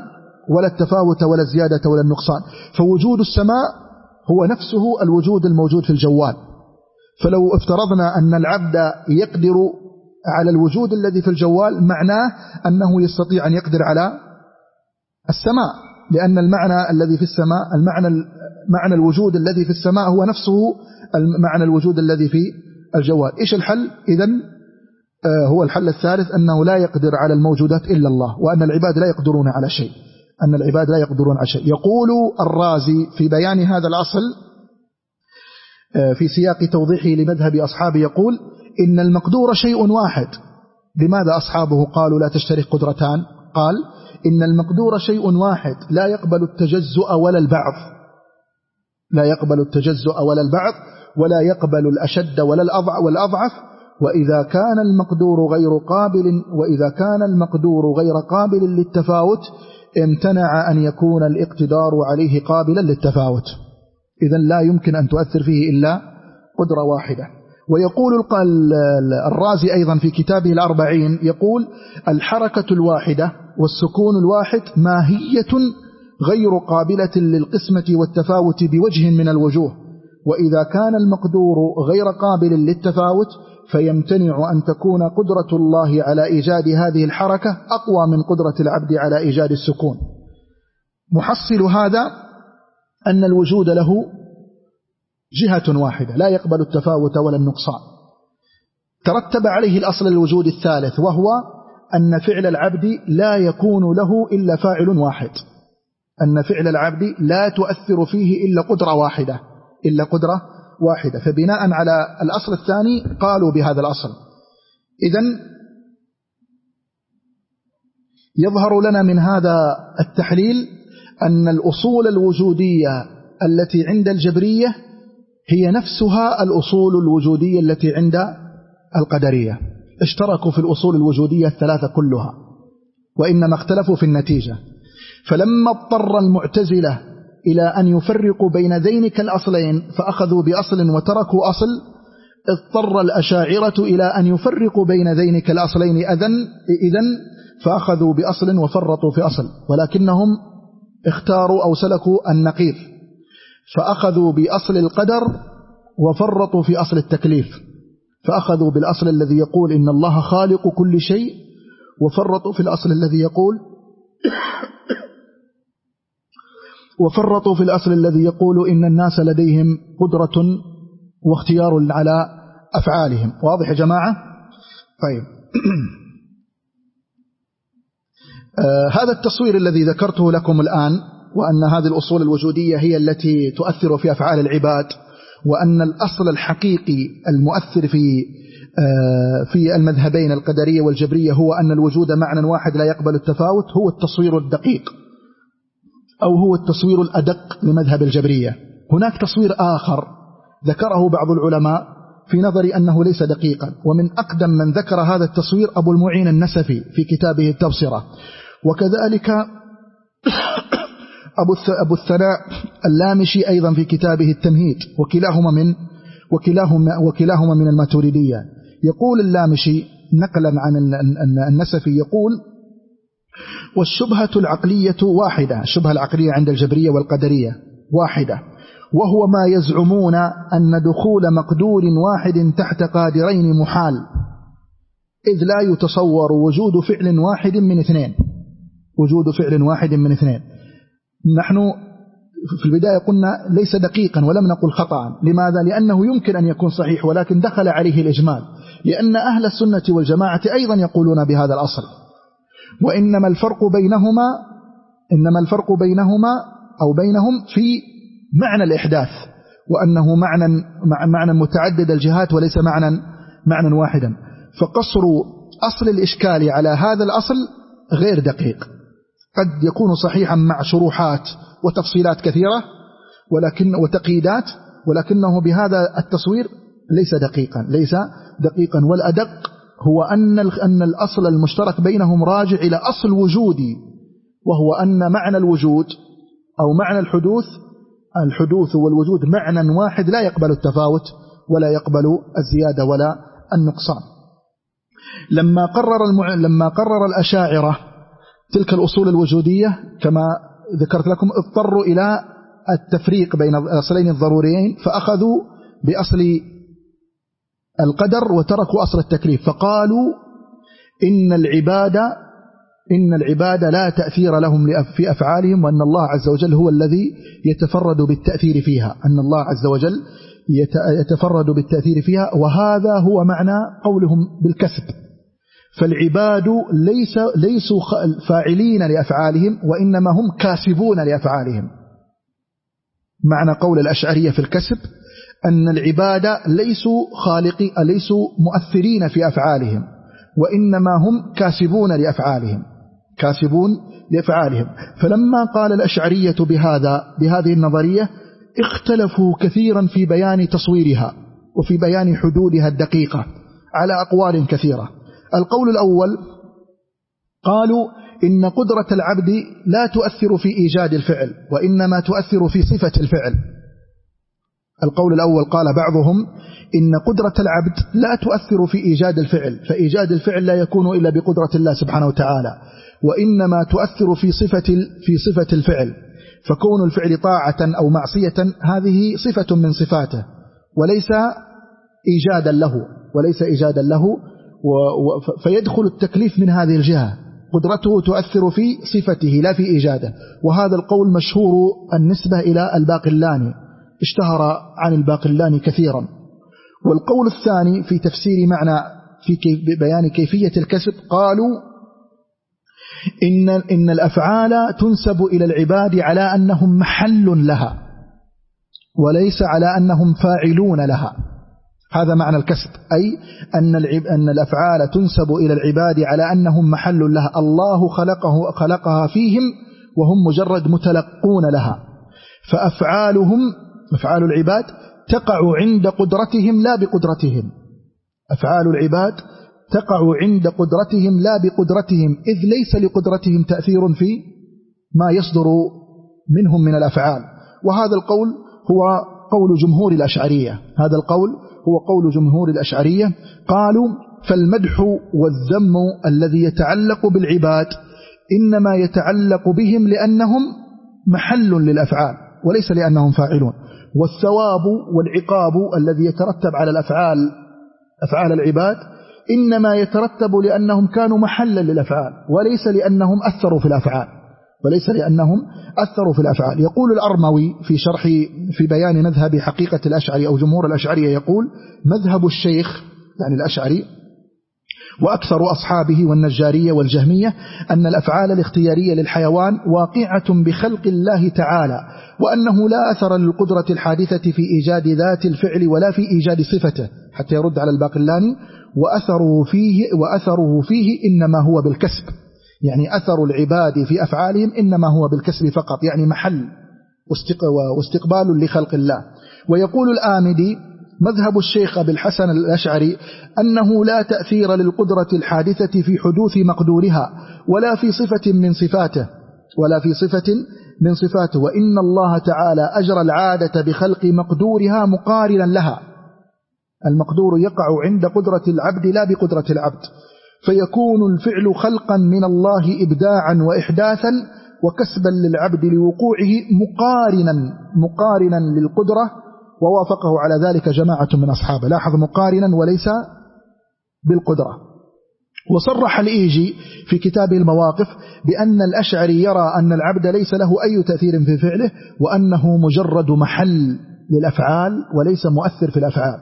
ولا التفاوت ولا الزيادة ولا النقصان. فوجود السماء هو نفسه الوجود الموجود في الجوال. فلو افترضنا أن العبد يقدر على الوجود الذي في الجوال، معناه أنه يستطيع أن يقدر على السماء، لأن المعنى الذي في السماء، المعنى معنى الوجود الذي في السماء هو نفسه معنى الوجود الذي في الجوال. إيش الحل؟ إذن آه هو الحل الثالث، أنه لا يقدر على الموجودات إلا الله، وأن العباد لا يقدرون على شيء، أن العباد لا يقدرون على شيء. يقول الرازي في بيان هذا الأصل آه في سياق توضيحه لمذهب أصحابه، يقول إن المقدور شيء واحد. لماذا أصحابه قالوا لا تشترك قدرتان؟ قال إن المقدور شيء واحد لا يقبل التجزؤ ولا البعض، لا يقبل التجزؤ ولا البعض، ولا يقبل الأشد ولا الأضعف. وإذا كان المقدور غير قابل وإذا كان المقدور غير قابل للتفاوت امتنع أن يكون الاقتدار عليه قابلا للتفاوت. إذن لا يمكن أن تؤثر فيه إلا قدرة واحدة. ويقول الرازي أيضا في كتابه الأربعين، يقول الحركة الواحدة والسكون الواحد ماهية غير قابلة للقسمة والتفاوت بوجه من الوجوه، وإذا كان المقدور غير قابل للتفاوت فيمتنع أن تكون قدرة الله على إيجاد هذه الحركة أقوى من قدرة العبد على إيجاد السكون. محصل هذا أن الوجود له جهة واحدة لا يقبل التفاوت ولا النقصان. ترتب عليه الأصل الوجود الثالث، وهو أن فعل العبد لا يكون له إلا فاعل واحد، أن فعل العبد لا تؤثر فيه إلا قدرة واحدة إلا قدرة واحدة. فبناء على الأصل الثاني قالوا بهذا الأصل. إذن يظهر لنا من هذا التحليل أن الأصول الوجودية التي عند الجبرية هي نفسها الأصول الوجودية التي عند القدرية، اشتركوا في الأصول الوجودية الثلاثة كلها، وإنما اختلفوا في النتيجة. فلما اضطر المعتزلة إلى أن يفرقوا بين ذينك الأصلين فأخذوا بأصل وتركوا أصل، اضطر الأشاعرة إلى أن يفرقوا بين ذينك الأصلين إذن فأخذوا بأصل وفرطوا في أصل، ولكنهم اختاروا أو سلكوا النقيض، فأخذوا بأصل القدر وفرطوا في أصل التكليف، فأخذوا بالأصل الذي يقول إن الله خالق كل شيء، وفرطوا في الأصل الذي يقول وفرطوا في الأصل الذي يقول إن الناس لديهم قدرة واختيار على أفعالهم. واضح يا جماعة؟ طيب آه هذا التصوير الذي ذكرته لكم الآن، وأن هذه الأصول الوجودية هي التي تؤثر في أفعال العباد، وأن الأصل الحقيقي المؤثر في آه في المذهبين القدرية والجبرية هو أن الوجود معنى واحد لا يقبل التفاوت، هو التصوير الدقيق أو هو التصوير الأدق لمذهب الجبرية. هناك تصوير آخر ذكره بعض العلماء في نظري أنه ليس دقيقا، ومن أقدم من ذكر هذا التصوير أبو المعين النسفي في كتابه التبصرة، وكذلك أبو الثناء اللامشي أيضا في كتابه التمهيد، وكلاهما من وكلاهما وكلاهما من الماتريدية. يقول اللامشي نقلا عن النسفي، يقول والشبهة العقلية واحدة، الشبهة العقلية عند الجبرية والقدرية واحدة، وهو ما يزعمون أن دخول مقدور واحد تحت قادرين محال، إذ لا يتصور وجود فعل واحد من اثنين وجود فعل واحد من اثنين. نحن في البداية قلنا ليس دقيقا ولم نقل خطأ. لماذا؟ لأنه يمكن أن يكون صحيح، ولكن دخل عليه الإجمال، لأن أهل السنة والجماعة أيضا يقولون بهذا الأصل. وإنما الفرق بينهما إنما الفرق بينهما أو بينهم في معنى الإحداث، وأنه معنى معنى متعدد الجهات وليس معنى معنى واحدا. فقصر أصل الإشكال على هذا الأصل غير دقيق، قد يكون صحيحا مع شروحات وتفصيلات كثيرة ولكن وتقييدات، ولكنه بهذا التصوير ليس دقيقا ليس دقيقا والأدق هو أن أن الأصل المشترك بينهم راجع إلى أصل وجودي، وهو أن معنى الوجود أو معنى الحدوث الحدوث والوجود معنى واحد لا يقبل التفاوت ولا يقبل الزيادة ولا النقصان. لما قرر المع... لما قرر الأشاعرة تلك الأصول الوجودية كما ذكرت لكم اضطروا إلى التفريق بين الأصلين الضروريين، فأخذوا بأصل القدر وتركوا أصل التكليف، فقالوا إن العبادة إن العبادة لا تأثير لهم في أفعالهم، وأن الله عز وجل هو الذي يتفرد بالتأثير فيها، أن الله عز وجل يتفرد بالتأثير فيها. وهذا هو معنى قولهم بالكسب، فالعباد ليس ليسوا فاعلين لأفعالهم، وإنما هم كاسبون لأفعالهم. معنى قول الأشعرية في الكسب أن العبادة ليسوا خالقين، ليسوا مؤثرين في أفعالهم، وإنما هم كاسبون لأفعالهم كاسبون لأفعالهم. فلما قال الأشعرية بهذا بهذه النظرية اختلفوا كثيرا في بيان تصويرها وفي بيان حدودها الدقيقة على أقوال كثيرة. القول الأول قالوا إن قدرة العبد لا تؤثر في إيجاد الفعل، وإنما تؤثر في صفة الفعل. القول الأول قال بعضهم إن قدرة العبد لا تؤثر في إيجاد الفعل، فإيجاد الفعل لا يكون إلا بقدرة الله سبحانه وتعالى، وإنما تؤثر في صفة في صفة الفعل، فكون الفعل طاعة أو معصية هذه صفة من صفاته وليس إيجادا له وليس إيجادا له فيدخل التكليف من هذه الجهة، قدرته تؤثر في صفته لا في إيجاده. وهذا القول مشهور النسبة إلى الباقلاني، اشتهر عن الباقلاني كثيرا. والقول الثاني في تفسير معنى في بيان كيفية الكسب قالوا إن, إن الأفعال تنسب إلى العباد على أنهم محل لها وليس على أنهم فاعلون لها. هذا معنى الكسب، أي أن, أن الأفعال تنسب إلى العباد على أنهم محل لها، الله خلقه خلقها فيهم وهم مجرد متلقون لها، فأفعالهم أفعال العباد تقع عند قدرتهم لا بقدرتهم أفعال العباد تقع عند قدرتهم لا بقدرتهم، إذ ليس لقدرتهم تأثير في ما يصدر منهم من الأفعال. وهذا القول هو قول جمهور الأشعرية هذا القول هو قول جمهور الأشعرية قالوا فالمدح والذم الذي يتعلق بالعباد إنما يتعلق بهم لأنهم محل للأفعال وليس لأنهم فاعلون، والثواب والعقاب الذي يترتب على الأفعال أفعال العباد إنما يترتب لأنهم كانوا محلا للأفعال وليس لأنهم أثروا في الأفعال وليس لأنهم أثروا في الأفعال. يقول الأرموي في شرح في بيان مذهب حقيقة الأشعري أو جمهور الأشعرية يقول مذهب الشيخ يعني الأشعري وأكثر أصحابه والنجارية والجهمية أن الأفعال الاختيارية للحيوان واقعة بخلق الله تعالى، وأنه لا أثر للقدرة الحادثة في إيجاد ذات الفعل ولا في إيجاد صفته، حتى يرد على الباقلاني وأثره فيه, وأثره فيه إنما هو بالكسب، يعني أثر العباد في أفعالهم إنما هو بالكسب فقط، يعني محل واستقبال لخلق الله. ويقول الآمدي مذهب الشيخ أبي الحسن الأشعري أنه لا تأثير للقدرة الحادثة في حدوث مقدورها ولا في صفة من صفاته ولا في صفة من صفاته وإن الله تعالى أجرى العادة بخلق مقدورها مقارنا لها. المقدور يقع عند قدرة العبد لا بقدرة العبد، فيكون الفعل خلقا من الله إبداعا وإحداثا وكسبا للعبد لوقوعه مقارنا مقارنا للقدرة، ووافقه على ذلك جماعة من أصحابه. لاحظ مقارنا وليس بالقدرة. وصرح الإيجي في كتابه المواقف بأن الأشعري يرى أن العبد ليس له أي تأثير في فعله وأنه مجرد محل للأفعال وليس مؤثر في الأفعال.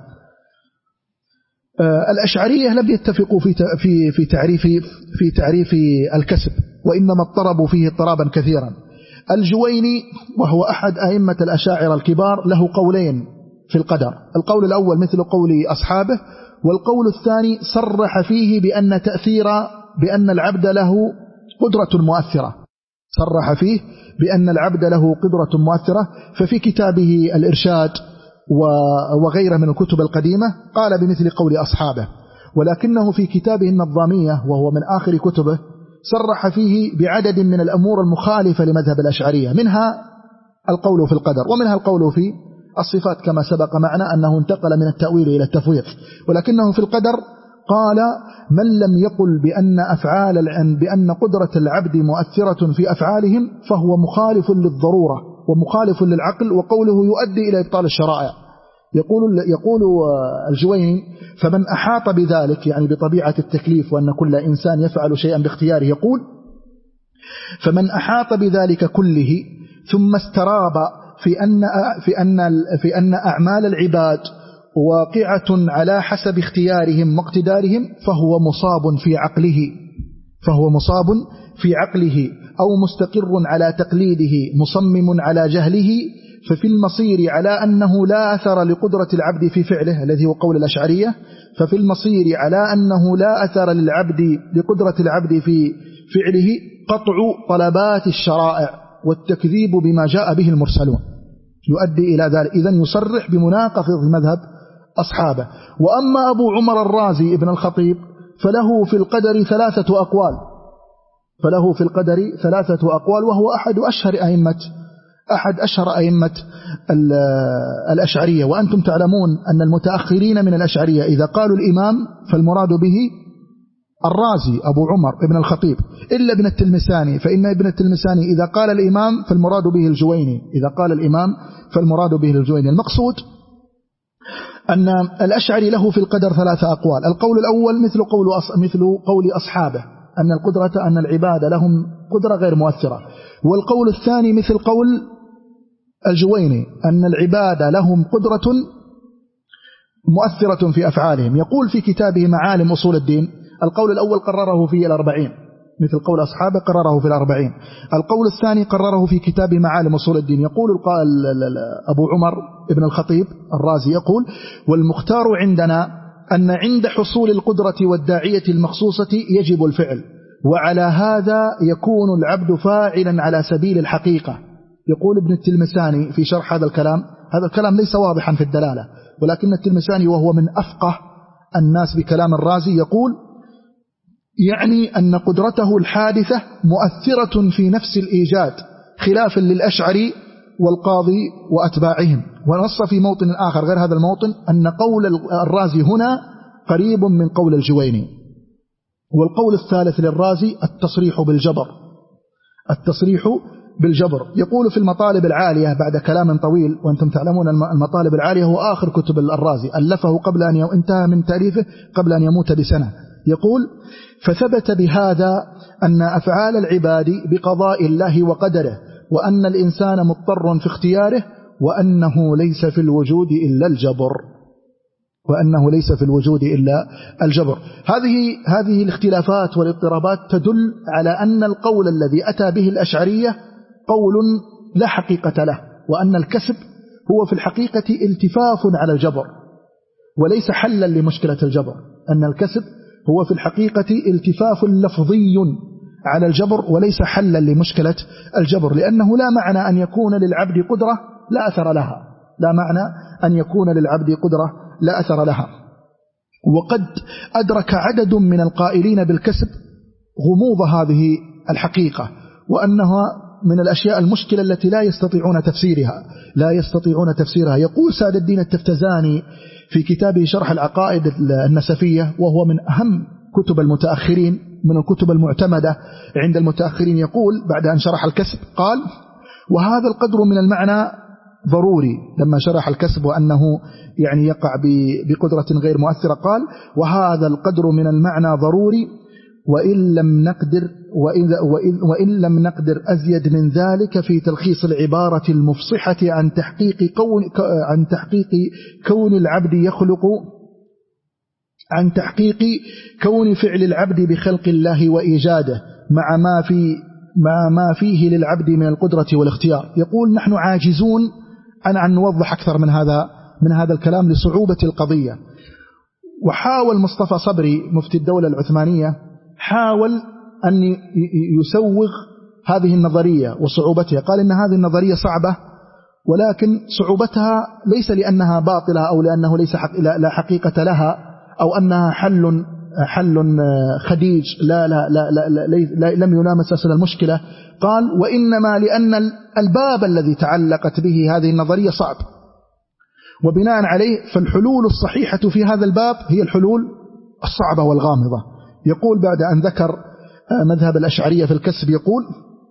الأشعرية لم يتفقوا في في في تعريف في تعريف الكسب، وإنما اضطربوا فيه اضطرابا كثيرا. الجويني وهو أحد أئمة الأشاعرة الكبار له قولين في القدر، القول الأول مثل قول أصحابه، والقول الثاني صرح فيه بأن تأثير بأن العبد له قدرة مؤثرة صرح فيه بأن العبد له قدرة مؤثرة. ففي كتابه الإرشاد وغيره من الكتب القديمة قال بمثل قول أصحابه، ولكنه في كتابه النظامية وهو من آخر كتبه صرح فيه بعدد من الأمور المخالفة لمذهب الأشعرية، منها القول في القدر ومنها القول في الصفات كما سبق معنا أنه انتقل من التأويل إلى التفويض، ولكنه في القدر قال من لم يقل بأن أفعال بأن قدرة العبد مؤثرة في أفعالهم فهو مخالف للضرورة ومخالف للعقل، وقوله يؤدي إلى إبطال الشرائع. يقول يقول الجويني فمن أحاط بذلك، يعني بطبيعة التكليف وأن كل إنسان يفعل شيئا باختياره، يقول فمن أحاط بذلك كله ثم استراب في أن في أن في أن أعمال العباد واقعة على حسب اختيارهم واقتدارهم فهو مصاب في عقله فهو مصاب في عقله أو مستقر على تقليده مصمم على جهله، ففي المصير على أنه لا أثر لقدرة العبد في فعله، الذي هو قول الأشعرية، ففي المصير على أنه لا أثر للعبد لقدرة العبد في فعله قطع طلبات الشرائع والتكذيب بما جاء به المرسلون، يؤدي إلى ذلك. إذن يصرح بمناقضة مذهب أصحابه. وأما أبو عمر الرازي ابن الخطيب فله في القدر ثلاثة أقوال فله في القدر ثلاثة أقوال وهو أحد أشهر أئمة أحد أشهر أئمة الأشعرية. وأنتم تعلمون أن المتأخرين من الأشعرية إذا قالوا الإمام فالمراد به الرازي أبو عمر ابن الخطيب، إلا ابن التلمساني، فإن ابن التلمساني إذا قال الإمام فالمراد به الجويني إذا قال الإمام فالمراد به الجويني. المقصود أن الأشعري له في القدر ثلاثة أقوال. القول الأول مثل قول مثل قول أصحابه أن القدرة أن العباد لهم قدرة غير مؤثرة، والقول الثاني مثل قول الجويني أن العباد لهم قدرة مؤثرة في أفعالهم. يقول في كتابه معالم أصول الدين القول الأول قرره في الأربعين مثل قول أصحابه قرره في الأربعين. القول الثاني قرره في كتاب معالم أصول الدين. يقول أبو عمر ابن الخطيب الرازي يقول والمختار عندنا أن عند حصول القدرة والداعية المخصوصة يجب الفعل، وعلى هذا يكون العبد فاعلا على سبيل الحقيقة. يقول ابن التلمساني في شرح هذا الكلام، هذا الكلام ليس واضحا في الدلالة، ولكن التلمساني وهو من أفقه الناس بكلام الرازي يقول يعني أن قدرته الحادثة مؤثرة في نفس الإيجاد خلافا للأشعري والقاضي وأتباعهم. ونص في موطن آخر غير هذا الموطن أن قول الرازي هنا قريب من قول الجويني. والقول الثالث للرازي التصريح بالجبر التصريح بالجبر. يقول في المطالب العالية بعد كلام طويل، وأنتم تعلمون المطالب العالية هو آخر كتب الرازي ألفه قبل أن انتهى من تأليفه قبل أن يموت بسنة. يقول فثبت بهذا أن أفعال العباد بقضاء الله وقدره، وأن الإنسان مضطر في اختياره، وأنه ليس في الوجود إلا الجبر وأنه ليس في الوجود إلا الجبر. هذه هذه الاختلافات والاضطرابات تدل على أن القول الذي أتى به الأشعرية قول لا حقيقة له، وأن الكسب هو في الحقيقة التفاف على الجبر وليس حلا لمشكلة الجبر. أن الكسب هو في الحقيقة التفاف لفظي على الجبر وليس حلا لمشكلة الجبر، لأنه لا معنى أن يكون للعبد قدرة لا أثر لها لا معنى أن يكون للعبد قدرة لا أثر لها. وقد أدرك عدد من القائلين بالكسب غموض هذه الحقيقة، وأنها من الأشياء المشكلة التي لا يستطيعون تفسيرها لا يستطيعون تفسيرها. يقول سعد الدين التفتزاني في كتابه شرح العقائد النسفية، وهو من أهم كتب المتأخرين من الكتب المعتمدة عند المتأخرين، يقول بعد أن شرح الكسب قال وهذا القدر من المعنى ضروري. لما شرح الكسب وأنه يعني يقع بقدرة غير مؤثرة قال وهذا القدر من المعنى ضروري، وإن لم نقدر وإن, وإن, وإن لم نقدر أزيد من ذلك في تلخيص العبارة المفصحة عن تحقيق كون عن تحقيق كون العبد يخلق عن تحقيق كون فعل العبد بخلق الله وإيجاده مع ما في مع ما فيه للعبد من القدرة والاختيار. يقول نحن عاجزون عن أن نوضح أكثر من هذا من هذا الكلام لصعوبة القضية. وحاول مصطفى صبري مفتي الدولة العثمانية حاول أن يسوغ هذه النظرية وصعوبتها، قال إن هذه النظرية صعبة، ولكن صعوبتها ليس لأنها باطلة أو لأنه ليس حق لا حقيقة لها أو أنها حل حل خديج لا لا لا, لا, لا, لا لم يلامس أصل المشكلة. قال وإنما لأن الباب الذي تعلقت به هذه النظرية صعب، وبناء عليه فالحلول الصحيحة في هذا الباب هي الحلول الصعبة والغامضة. يقول بعد أن ذكر مذهب الأشعرية في الكسب، يقول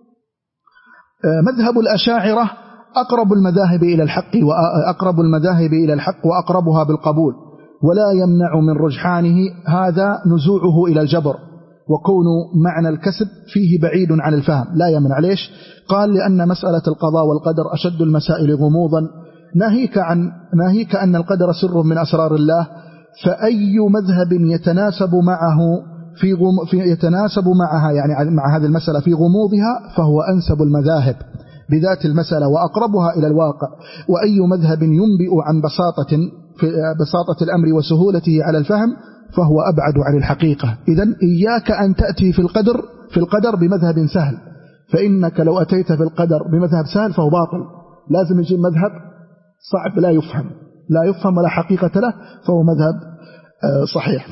مذهب الأشاعرة أقرب المذاهب إلى الحق وأقرب المذاهب إلى الحق وأقربها بالقبول، ولا يمنع من رجحانه هذا نزوعه إلى الجبر، وكون معنى الكسب فيه بعيد عن الفهم. لا يمنع. ليش؟ قال لأن مسألة القضاء والقدر أشد المسائل غموضا، ناهيك عن ناهيك أن القدر سر من أسرار الله، فأي مذهب يتناسب معه في, غم في يتناسب معها يعني مع هذه المسألة في غموضها فهو أنسب المذاهب بذات المسألة وأقربها إلى الواقع، وأي مذهب ينبئ عن بساطة في بساطة الأمر وسهولته على الفهم فهو أبعد عن الحقيقة. إذن إياك أن تأتي في القدر في القدر بمذهب سهل، فإنك لو أتيت في القدر بمذهب سهل فهو باطل. لازم يجي مذهب صعب لا يفهم لا يفهم ولا حقيقة له، فهو مذهب صحيح.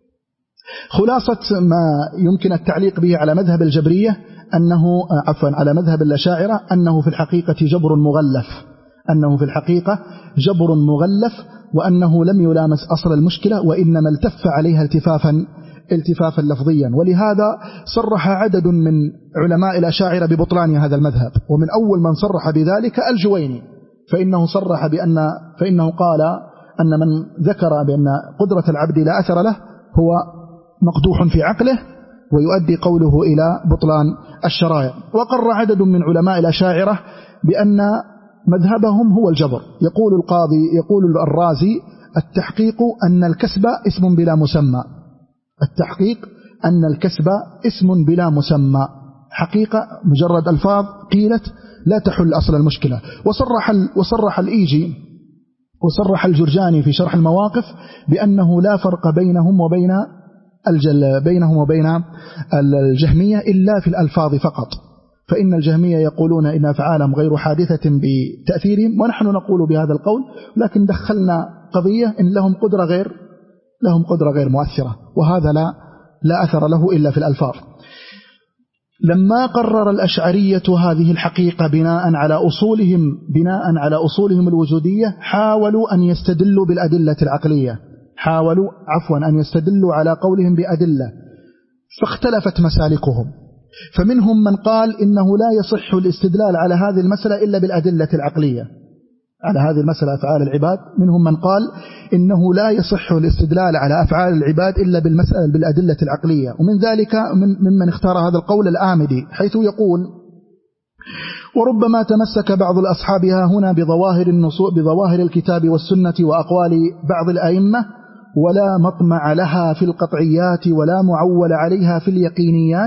خلاصة ما يمكن التعليق به على مذهب الجبرية أنه عفوا على مذهب الأشاعرة أنه في الحقيقة جبر مغلف أنه في الحقيقة جبر مغلف وأنه لم يلامس أصل المشكلة، وإنما التف عليها التفافا التفافا لفظيا. ولهذا صرح عدد من علماء الأشاعرة ببطلان هذا المذهب، ومن أول من صرح بذلك الجويني، فإنه صرح بأن فإنه قال أن من ذكر بأن قدرة العبد لا أثر له هو مقدوح في عقله، ويؤدي قوله إلى بطلان الشرائع. وقر عدد من علماء الأشاعرة بأن مذهبهم هو الجبر. يقول القاضي يقول الرازي التحقيق أن الكسب اسم بلا مسمى التحقيق أن الكسب اسم بلا مسمى حقيقة مجرد ألفاظ قيلت لا تحل أصل المشكلة. وصرح وصرح الإيجي وصرح الجرجاني في شرح المواقف بأنه لا فرق بينهم وبين الجل بينهم وبين الجهمية إلا في الألفاظ فقط، فإن الجهمية يقولون إن أفعالهم غير حادثة بتأثيرهم، ونحن نقول بهذا القول، لكن دخلنا قضية إن لهم قدرة غير لهم قدرة غير مؤثرة، وهذا لا لا أثر له إلا في الألفاظ. لما قرر الأشعرية هذه الحقيقة بناء على أصولهم بناء على أصولهم الوجودية حاولوا أن يستدلوا بالأدلة العقلية حاولوا عفوا أن يستدلوا على قولهم بأدلة، فاختلفت مسالكهم. فمنهم من قال إنه لا يصح الاستدلال على هذه المسألة إلا بالأدلة العقلية على هذه المسألة أفعال العباد. منهم من قال إنه لا يصح الاستدلال على أفعال العباد إلا بالمسألة بالأدلة العقلية. ومن ذلك من ممن اختار هذا القول الآمدي، حيث يقول: وربما تمسك بعض الأصحاب هنا بظواهر النصوص بظواهر الكتاب والسنة وأقوال بعض الأئمة، ولا مطمع لها في القطعيات ولا معول عليها في اليقينيات،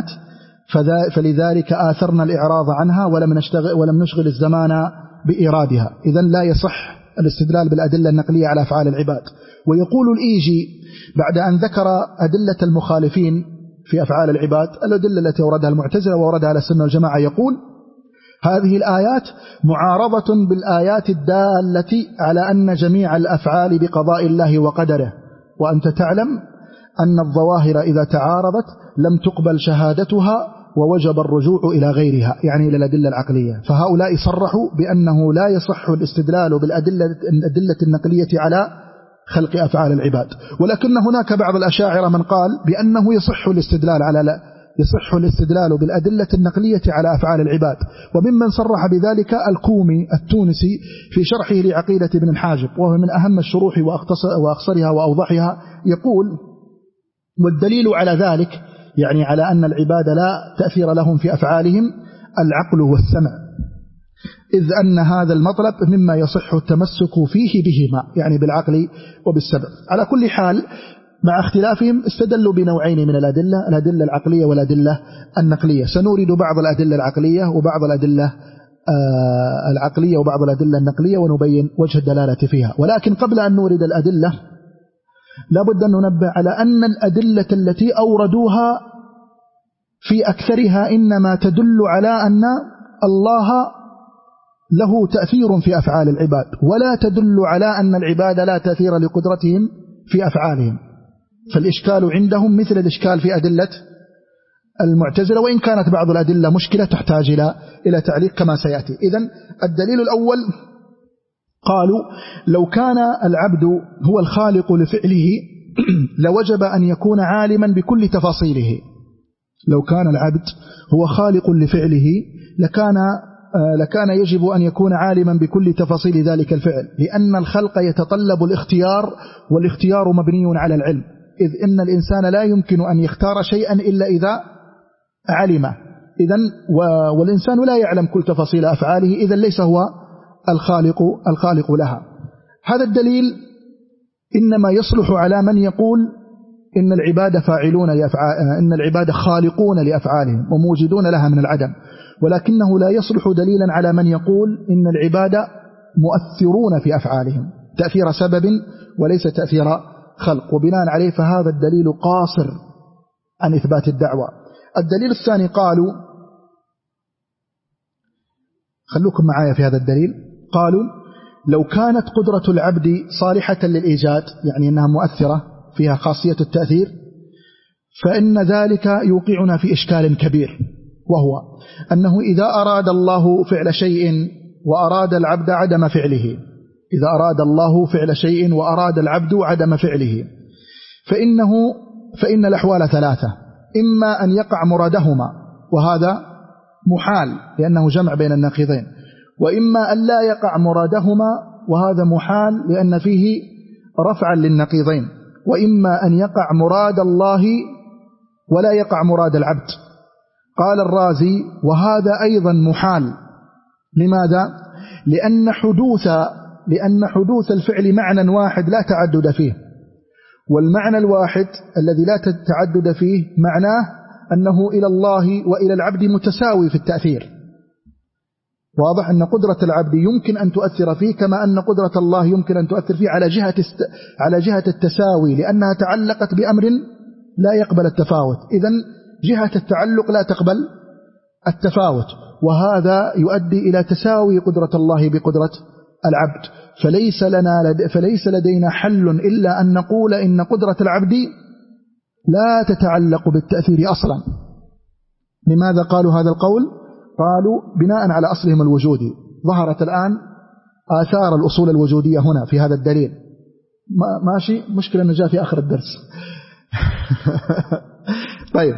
فلذلك آثرنا الإعراض عنها ولم نشتغل ولم نشغل الزمان بإيرادها. إذن لا يصح الاستدلال بالأدلة النقلية على أفعال العباد. ويقول الإيجي بعد أن ذكر أدلة المخالفين في أفعال العباد، الأدلة التي وردها المعتزلة ووردها على السنة والجماعة، يقول: هذه الآيات معارضة بالآيات الدالة على أن جميع الأفعال بقضاء الله وقدره، وأنت تعلم أن الظواهر إذا تعارضت لم تقبل شهادتها ووجب الرجوع إلى غيرها، يعني إلى الأدلة العقلية. فهؤلاء صرحوا بأنه لا يصح الاستدلال بالأدلة الأدلة النقلية على خلق أفعال العباد. ولكن هناك بعض الأشاعرة من قال بأنه يصح الاستدلال على لا يصح الاستدلال بالأدلة النقلية على أفعال العباد. وممن صرح بذلك الكومي التونسي في شرحه لعقيدة ابن الحاجب، وهو من أهم الشروح وأقصرها وأوضحها. يقول: والدليل على ذلك، يعني على أن العباد لا تأثير لهم في أفعالهم، العقل والسمع، إذ أن هذا المطلب مما يصح التمسك فيه بهما، يعني بالعقل وبالسمع. على كل حال مع اختلافهم استدلوا بنوعين من الأدلة، الأدلة العقلية والأدلة النقلية. سنورد بعض الأدلة العقلية وبعض الأدلة آه العقلية وبعض الأدلة النقلية ونبين وجه الدلالة فيها. ولكن قبل أن نورد الأدلة لابد أن ننبه على أن الأدلة التي أوردوها في أكثرها إنما تدل على أن الله له تأثير في أفعال العباد، ولا تدل على أن العباد لا تأثير لقدرتهم في أفعالهم. فالإشكال عندهم مثل الإشكال في أدلة المعتزلة، وإن كانت بعض الأدلة مشكلة تحتاج إلى إلى تعليق كما سيأتي. إذن الدليل الأول، قالوا: لو كان العبد هو الخالق لفعله لوجب أن يكون عالما بكل تفاصيله. لو كان العبد هو خالق لفعله لكان لكان يجب أن يكون عالما بكل تفاصيل ذلك الفعل، لأن الخلق يتطلب الاختيار، والاختيار مبني على العلم، إذ إن الإنسان لا يمكن أن يختار شيئا إلا إذا علمه. إذن والإنسان لا يعلم كل تفاصيل أفعاله، إذن ليس هو الخالق الخالق لها. هذا الدليل إنما يصلح على من يقول إن العباد فاعلون لأفعال، إن العباد خالقون لأفعالهم وموجدون لها من العدم، ولكنه لا يصلح دليلا على من يقول إن العباد مؤثرون في أفعالهم تأثير سبب وليس تأثير خلق، وبناء عليه فهذا الدليل قاصر عن إثبات الدعوة. الدليل الثاني قالوا، خلوكم معايا في هذا الدليل، قالوا لو كانت قدرة العبد صالحة للإيجاد، يعني أنها مؤثرة فيها خاصية التأثير، فإن ذلك يوقعنا في إشكال كبير، وهو أنه إذا أراد الله فعل شيء وأراد العبد عدم فعله، إذا أراد الله فعل شيء وأراد العبد عدم فعله، فإنه فإن الأحوال ثلاثة: إما أن يقع مرادهما وهذا محال لأنه جمع بين النقيضين، وإما أن لا يقع مرادهما وهذا محال لأن فيه رفعا للنقيضين، وإما أن يقع مراد الله ولا يقع مراد العبد. قال الرازي: وهذا أيضا محال. لماذا؟ لأن حدوث لأن حدوث الفعل معنى واحد لا تعدد فيه، والمعنى الواحد الذي لا تعدد فيه معناه أنه إلى الله وإلى العبد متساوي في التأثير. واضح أن قدرة العبد يمكن أن تؤثر فيه كما أن قدرة الله يمكن أن تؤثر فيه على جهة است... على جهة التساوي، لأنها تعلقت بأمر لا يقبل التفاوت، إذن جهة التعلق لا تقبل التفاوت، وهذا يؤدي إلى تساوي قدرة الله بقدرة العبد. فليس لنا لد... فليس لدينا حل إلا أن نقول إن قدرة العبد لا تتعلق بالتأثير أصلا. لماذا قالوا هذا القول؟ قالوا بناء على أصلهم الوجودي. ظهرت الآن آثار الأصول الوجودية هنا في هذا الدليل. ما ماشي، مشكلة أنه جاء في آخر الدرس. طيب،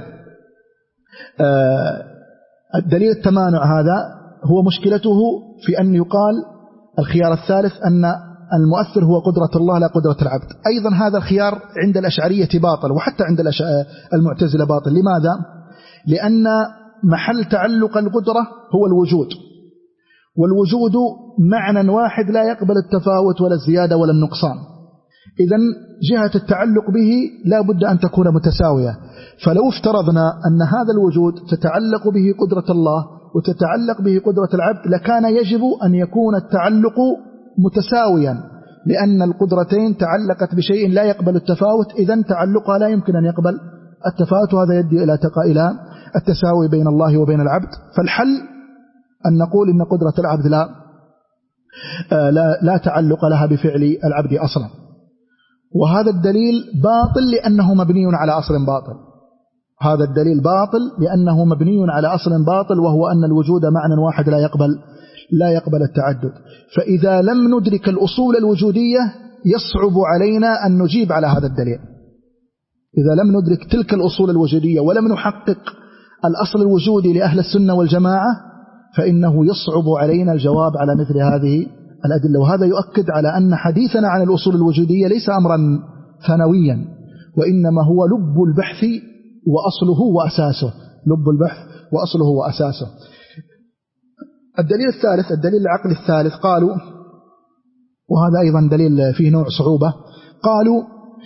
آه الدليل التمانع هذا هو مشكلته في أن يقال الخيار الثالث أن المؤثر هو قدرة الله لا قدرة العبد. أيضا هذا الخيار عند الأشعرية باطل، وحتى عند المعتزلة باطل. لماذا؟ لأن محل تعلق القدرة هو الوجود، والوجود معنى واحد لا يقبل التفاوت ولا الزيادة ولا النقصان، إذن جهة التعلق به لا بد أن تكون متساوية. فلو افترضنا أن هذا الوجود تتعلق به قدرة الله وتتعلق به قدرة العبد لكان يجب أن يكون التعلق متساويا، لأن القدرتين تعلقت بشيء لا يقبل التفاوت، إذن تعلقها لا يمكن أن يقبل التفاوت، وهذا يؤدي إلى إلى التساوي بين الله وبين العبد. فالحل أن نقول إن قدرة العبد لا لا, لا تعلق لها بفعل العبد أصلا، وهذا الدليل باطل لأنه مبني على أصل باطل. هذا الدليل باطل لأنه مبني على أصل باطل، وهو أن الوجود معنى واحد لا يقبل لا يقبل التعدد. فإذا لم ندرك الأصول الوجودية يصعب علينا أن نجيب على هذا الدليل. إذا لم ندرك تلك الأصول الوجودية ولم نحقق الأصل الوجودي لأهل السنة والجماعة فإنه يصعب علينا الجواب على مثل هذه الأدلة. وهذا يؤكد على أن حديثنا عن الأصول الوجودية ليس أمرا ثانويا، وإنما هو لب البحث وأصله وأساسه، لب البحث وأصله وأساسه. الدليل الثالث، الدليل العقلي الثالث، قالوا، وهذا أيضا دليل فيه نوع صعوبة، قالوا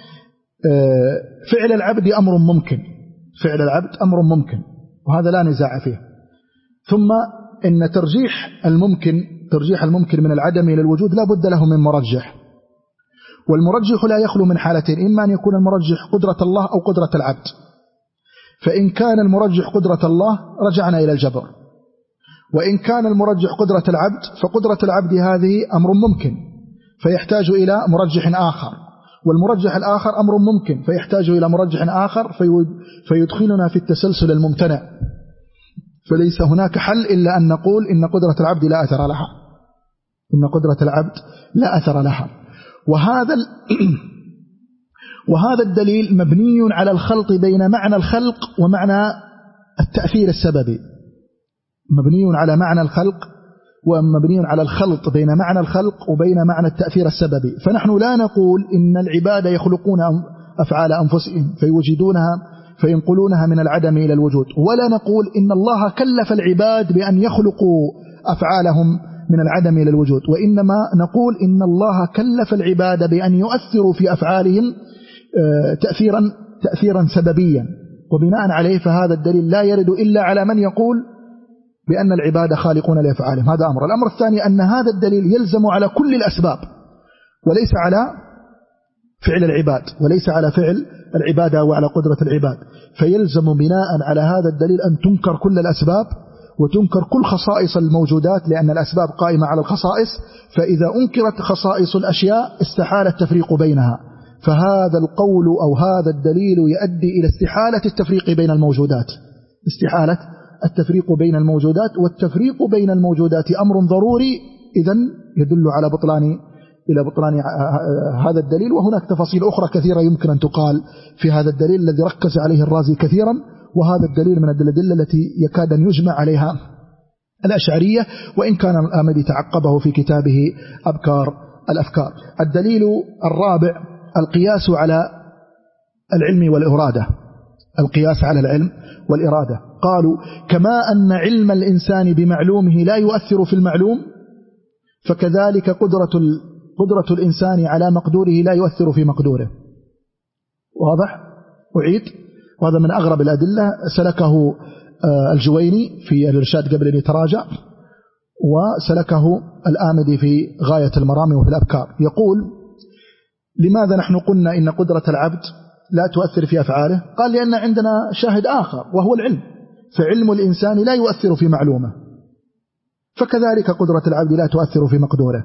فعل العبد أمر ممكن، فعل العبد أمر ممكن، وهذا لا نزاع فيه. ثم إن ترجيح الممكن ترجيح الممكن من العدم إلى الوجود لا بد له من مرجح، والمرجح لا يخلو من حالتين: إما أن يكون المرجح قدرة الله أو قدرة العبد. فإن كان المرجح قدرة الله رجعنا إلى الجبر، وإن كان المرجح قدرة العبد فقدرة العبد هذه أمر ممكن فيحتاج إلى مرجح آخر، والمرجح الآخر أمر ممكن فيحتاج إلى مرجح آخر فيدخلنا في التسلسل الممتنع. فليس هناك حل إلا أن نقول إن قدرة العبد لا أثر لها، إن قدرة العبد لا أثر لها. وهذا وهذا الدليل مبني على الخلط بين معنى الخلق ومعنى التأثير السببي، مبني على معنى الخلق ومبني على الخلط بين معنى الخلق وبين معنى التأثير السببي. فنحن لا نقول إن العباد يخلقون أفعال أنفسهم فيوجدونها فينقلونها من العدم إلى الوجود، ولا نقول إن الله كلف العباد بأن يخلقوا أفعالهم من العدم إلى الوجود، وإنما نقول إن الله كلف العباد بأن يؤثروا في أفعالهم تأثيرا تأثيرا سببيا، وبناء عليه فهذا الدليل لا يرد إلا على من يقول بأن العباد خالقون لأفعالهم. هذا أمر. الأمر الثاني أن هذا الدليل يلزم على كل الأسباب وليس على فعل العباد، وليس على فعل العبادة وعلى قدرة العباد، فيلزم بناء على هذا الدليل أن تنكر كل الأسباب وتنكر كل خصائص الموجودات، لأن الأسباب قائمة على الخصائص، فإذا أنكرت خصائص الأشياء استحال التفريق بينها، فهذا القول أو هذا الدليل يؤدي إلى استحالة التفريق بين الموجودات، استحالة التفريق بين الموجودات، والتفريق بين الموجودات أمر ضروري، إذن يدل على بطلان إلى بطلان هذا الدليل. وهناك تفاصيل أخرى كثيرة يمكن أن تقال في هذا الدليل الذي ركز عليه الرازي كثيرا، وهذا الدليل من الأدلة التي يكاد أن يجمع عليها الأشعرية، وإن كان الآمدي تعقبه في كتابه أبكار الأفكار. الدليل الرابع القياس على العلم والإرادة، القياس على العلم والإرادة. قالوا كما أن علم الإنسان بمعلومه لا يؤثر في المعلوم، فكذلك قدرة قدرة الإنسان على مقدوره لا يؤثر في مقدوره. واضح؟ أعيد، وهذا من أغرب الأدلة سلكه الجويني في الإرشاد قبل أن يتراجع، وسلكه الآمدي في غاية المرام وفي الأبكار. يقول لماذا نحن قلنا إن قدرة العبد لا تؤثر في أفعاله؟ قال لأن عندنا شاهد آخر وهو العلم، فعلم الإنسان لا يؤثر في معلومه، فكذلك قدرة العبد لا تؤثر في مقدوره.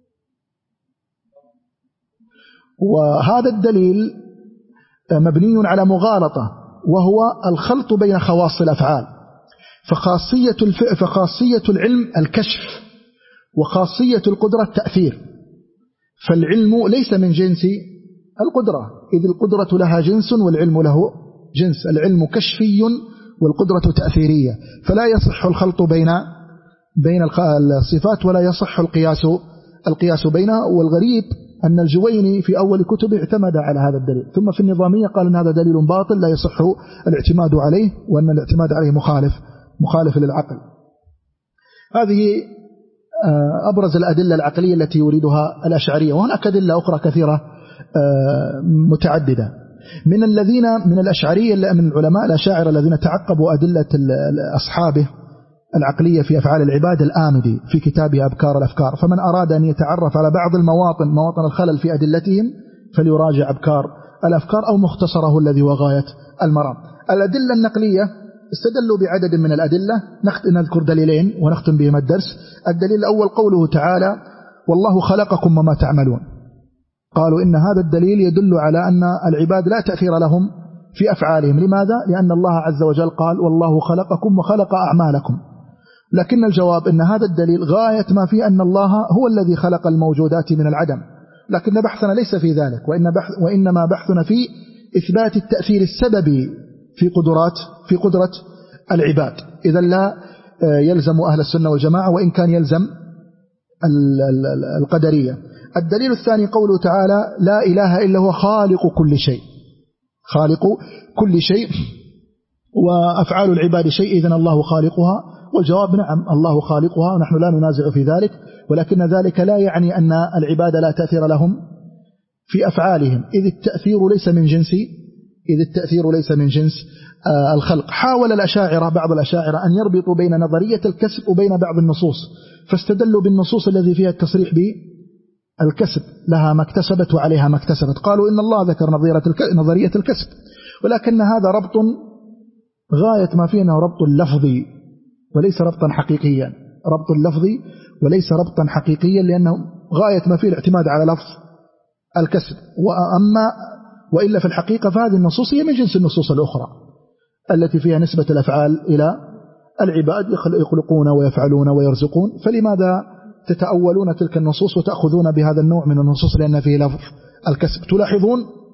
وهذا الدليل مبني على مغالطة، وهو الخلط بين خواص الأفعال، فخاصية, الف... فخاصية العلم الكشف، وخاصية القدرة التأثير، فالعلم ليس من جنس القدرة، إذ القدرة لها جنس والعلم له جنس، العلم كشفي والقدرة تأثيرية، فلا يصح الخلط بين بين الصفات ولا يصح القياس القياس بينها. والغريب أن الجويني في أول كتبه اعتمد على هذا الدليل، ثم في النظامية قال أن هذا دليل باطل لا يصح الاعتماد عليه، وأن الاعتماد عليه مخالف مخالف للعقل. هذه أبرز الأدلة العقلية التي يريدها الأشعرية، وهناك أدلة أخرى كثيرة متعددة. من الذين من الأشعرية من العلماء الأشاعرة الذين تعقبوا أدلة أصحابه العقلية في أفعال العباد الآمدي في كتابه أبكار الأفكار، فمن أراد أن يتعرف على بعض المواطن مواطن الخلل في أدلتهم فليراجع أبكار الأفكار أو مختصره الذي هو غاية المرام. الأدلة النقلية استدلوا بعدد من الأدلة، نذكر دليلين ونختم بهما الدرس. الدليل الأول قوله تعالى والله خلقكم وما تعملون، قالوا إن هذا الدليل يدل على أن العباد لا تأثير لهم في أفعالهم. لماذا؟ لأن الله عز وجل قال والله خلقكم وخلق أعمالكم، لكن الجواب أن هذا الدليل غاية ما فيه أن الله هو الذي خلق الموجودات من العدم، لكن بحثنا ليس في ذلك، وإن بحث وإنما بحثنا في إثبات التأثير السببي في قدرات في قدرة العباد. إذا لا يلزم أهل السنة والجماعة، وإن كان يلزم القدرية. الدليل الثاني قوله تعالى لا إله إلا هو خالق كل شيء، خالق كل شيء، وأفعال العباد شيء، إذن الله خالقها. والجواب نعم الله خالقها، ونحن لا ننازع في ذلك، ولكن ذلك لا يعني أن العباد لا تأثير لهم في أفعالهم، إذ التأثير ليس من جنس إذ التأثير ليس من جنس الخلق. حاول الأشاعرة بعض الأشاعرة أن يربطوا بين نظرية الكسب وبين بعض النصوص، فاستدلوا بالنصوص الذي فيها التصريح بالكسب، لها ما اكتسبت وعليها ما اكتسبت. قالوا إن الله ذكر نظرية الكسب، ولكن هذا ربط غاية ما فيه أنه ربط لفظي وليس ربطا حقيقيا، ربط لفظي وليس ربطا حقيقيا، لأنه غاية ما فيه الاعتماد على لفظ الكسب. وأما وإلا في الحقيقة فهذه النصوص هي من جنس النصوص الأخرى التي فيها نسبة الأفعال إلى العباد، يخلقون ويفعلون ويرزقون، فلماذا تتأولون تلك النصوص وتأخذون بهذا النوع من النصوص لأن فيه لفظ الكسب؟ تلاحظون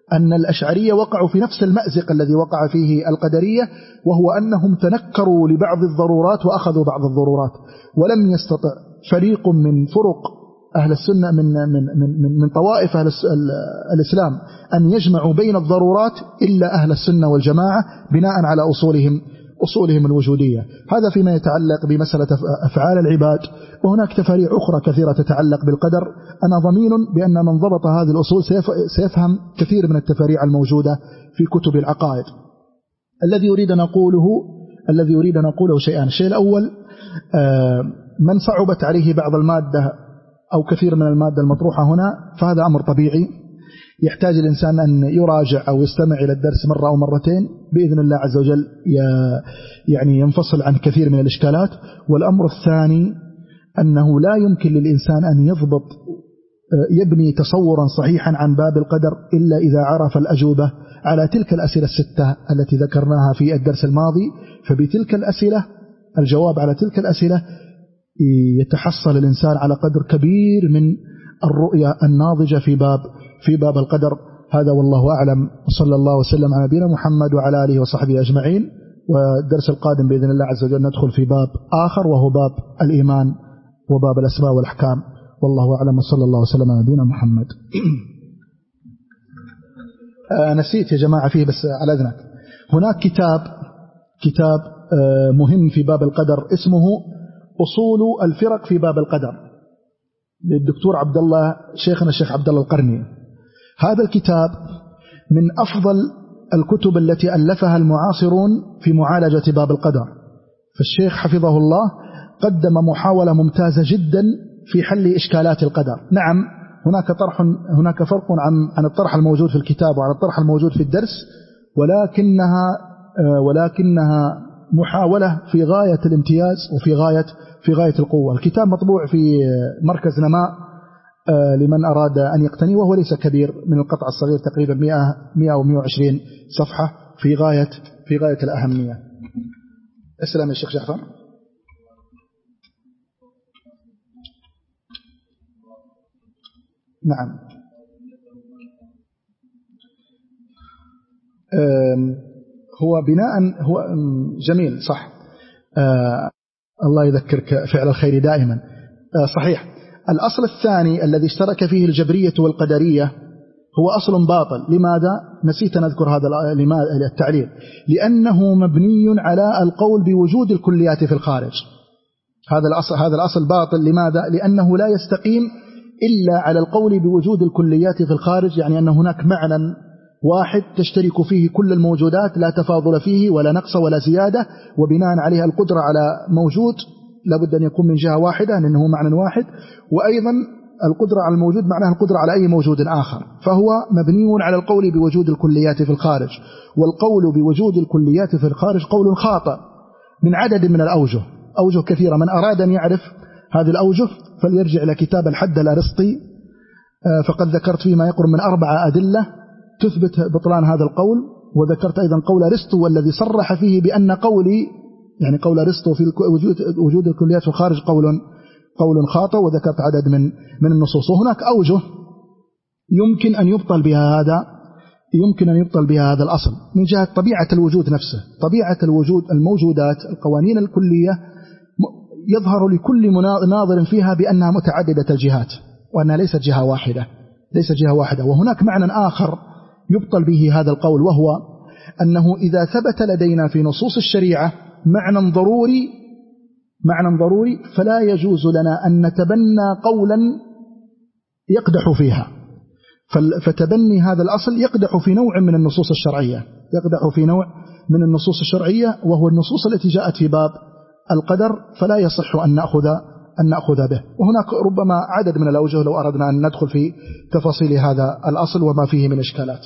أن الأشعرية وقعوا في نفس المأزق الذي وقع فيه القدرية، وهو أنهم تنكروا لبعض الضرورات وأخذوا بعض الضرورات، ولم يستطع فريق من فرق أهل السنة من من من من طوائف أهل الإسلام أن يجمعوا بين الضرورات إلا أهل السنة والجماعة بناء على أصولهم أصولهم الوجودية. هذا فيما يتعلق بمسألة أفعال العباد، وهناك تفاريع أخرى كثيرة تتعلق بالقدر. أنا ضمين بأن من ضبط هذه الأصول سيفهم كثير من التفاريع الموجودة في كتب العقائد. الذي يريد أن أقوله الذي يريد أن أقوله شيئان. الشيء الأول، من صعبت عليه بعض المادة أو كثير من المادة المطروحة هنا، فهذا أمر طبيعي يحتاج الإنسان أن يراجع أو يستمع إلى الدرس مرة أو مرتين بإذن الله عز وجل، يعني ينفصل عن كثير من الإشكالات. والأمر الثاني أنه لا يمكن للإنسان أن يضبط يبني تصورا صحيحا عن باب القدر إلا إذا عرف الأجوبة على تلك الأسئلة الستة التي ذكرناها في الدرس الماضي. فبتلك الأسئلة، الجواب على تلك الأسئلة، يتحصل الإنسان على قدر كبير من الرؤية الناضجة في باب في باب القدر. هذا والله أعلم، وصلى الله وسلم على نبينا محمد وعلى آله وصحبه أجمعين. والدرس القادم بإذن الله عز وجل ندخل في باب آخر، وهو باب الإيمان وباب الأسماء والأحكام. والله أعلم، وصلى الله وسلم على نبينا محمد. آه نسيت يا جماعة فيه، بس على أذنك، هناك كتاب كتاب آه مهم في باب القدر اسمه أصول الفرق في باب القدر للدكتور عبد الله شيخنا الشيخ عبد الله القرني. هذا الكتاب من أفضل الكتب التي ألفها المعاصرون في معالجة باب القدر. فالشيخ حفظه الله قدم محاولة ممتازة جدا في حل إشكالات القدر. نعم، هناك طرح هناك فرق عن عن الطرح الموجود في الكتاب وعن الطرح الموجود في الدرس، ولكنها ولكنها محاولة في غاية الامتياز وفي غاية في غاية القوة. الكتاب مطبوع في مركز نماء لمن أراد أن يقتني، وهو ليس كبير، من القطع الصغير تقريبا مئة أو مئة وعشرين صفحة، في غاية في غاية الأهمية. السلام يا شيخ جعفر. نعم، هو بناء هو جميل، صح. آه الله يذكرك فعل الخير دائما. آه صحيح. الأصل الثاني الذي اشترك فيه الجبرية والقدرية هو أصل باطل. لماذا؟ نسيت أن أذكر هذا التعليل. لأنه مبني على القول بوجود الكليات في الخارج. هذا الأصل هذا الأصل باطل. لماذا؟ لأنه لا يستقيم إلا على القول بوجود الكليات في الخارج، يعني أن هناك معنى واحد تشترك فيه كل الموجودات، لا تفاضل فيه ولا نقص ولا زيادة، وبناء عليها القدرة على موجود لابد أن يكون من جهة واحدة لأنه معنى واحد، وأيضا القدرة على الموجود معناها القدرة على أي موجود آخر. فهو مبني على القول بوجود الكليات في الخارج، والقول بوجود الكليات في الخارج قول خاطئ من عدد من الأوجه، أوجه كثيرة. من أراد أن يعرف هذه الأوجه فليرجع إلى كتاب الحد الأرسطي، فقد ذكرت فيه ما يقرب من أربعة أدلة تثبت بطلان هذا القول. وذكرت أيضا قول أرسطو والذي صرح فيه بأن قولي، يعني قول أرسطو في وجود وجود الكليات في الخارج قول قول خاطئ، وذكرت عدد من من النصوص. وهناك أوجه يمكن أن يبطل بها هذا يمكن أن يبطل بها هذا الأصل من جهة طبيعة الوجود نفسه. طبيعة الوجود، الموجودات، القوانين الكلية يظهر لكل ناظر فيها بأنها متعددة الجهات، وأنها ليست جهة واحدة ليست جهة واحدة. وهناك معنى آخر يبطل به هذا القول، وهو أنه إذا ثبت لدينا في نصوص الشريعة معنى ضروري معنى ضروري فلا يجوز لنا أن نتبنى قولا يقدح فيها. فتبني هذا الأصل يقدح في نوع من النصوص الشرعية يقدح في نوع من النصوص الشرعية وهو النصوص التي جاءت في باب القدر، فلا يصح أن نأخذ أن نأخذ به. وهناك ربما عدد من الأوجه لو أردنا أن ندخل في تفاصيل هذا الأصل وما فيه من إشكالات.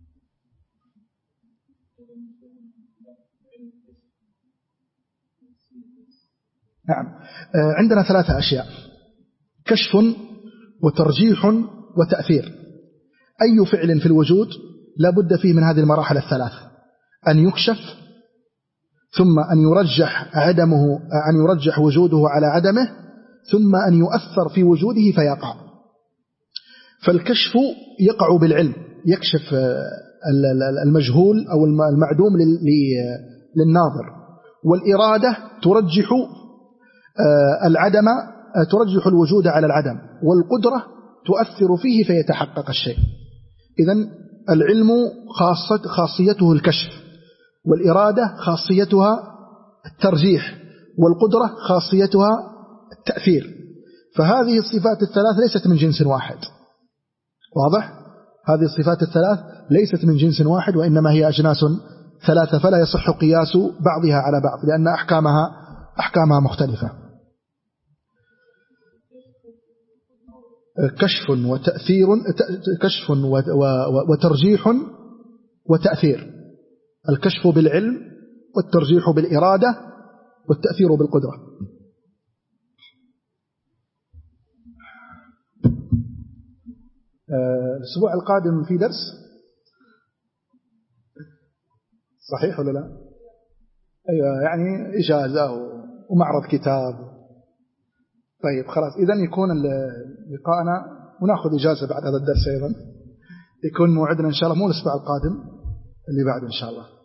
نعم، عندنا ثلاثة أشياء: كشف وترجيح وتأثير. أي فعل في الوجود لا بد فيه من هذه المراحل الثلاث: أن يكشف، ثم أن يرجح عدمه أن يرجح وجوده على عدمه، ثم أن يؤثر في وجوده فيقع. فالكشف يقع بالعلم، يكشف المجهول أو المعدوم للناظر، والإرادة ترجح العدم، ترجح الوجود على العدم، والقدرة تؤثر فيه فيتحقق الشيء. إذن العلم خاصة خاصيته الكشف، والإرادة خاصيتها الترجيح، والقدرة خاصيتها التأثير. فهذه الصفات الثلاث ليست من جنس واحد. واضح؟ هذه الصفات الثلاث ليست من جنس واحد، وإنما هي أجناس ثلاثة، فلا يصح قياس بعضها على بعض لأن أحكامها أحكامها مختلفة. كشف وتأثير، كشف وترجيح وتأثير. الكشف بالعلم، والترجيح بالإرادة، والتأثير بالقدرة. الأسبوع القادم في درس صحيح ولا لا؟ أيوة، يعني إجازة ومعرض كتاب. طيب خلاص، إذن يكون لقاءنا ونأخذ إجازة بعد هذا الدرس أيضا. يكون موعدنا إن شاء الله مو الأسبوع القادم، اللي بعده إن شاء الله.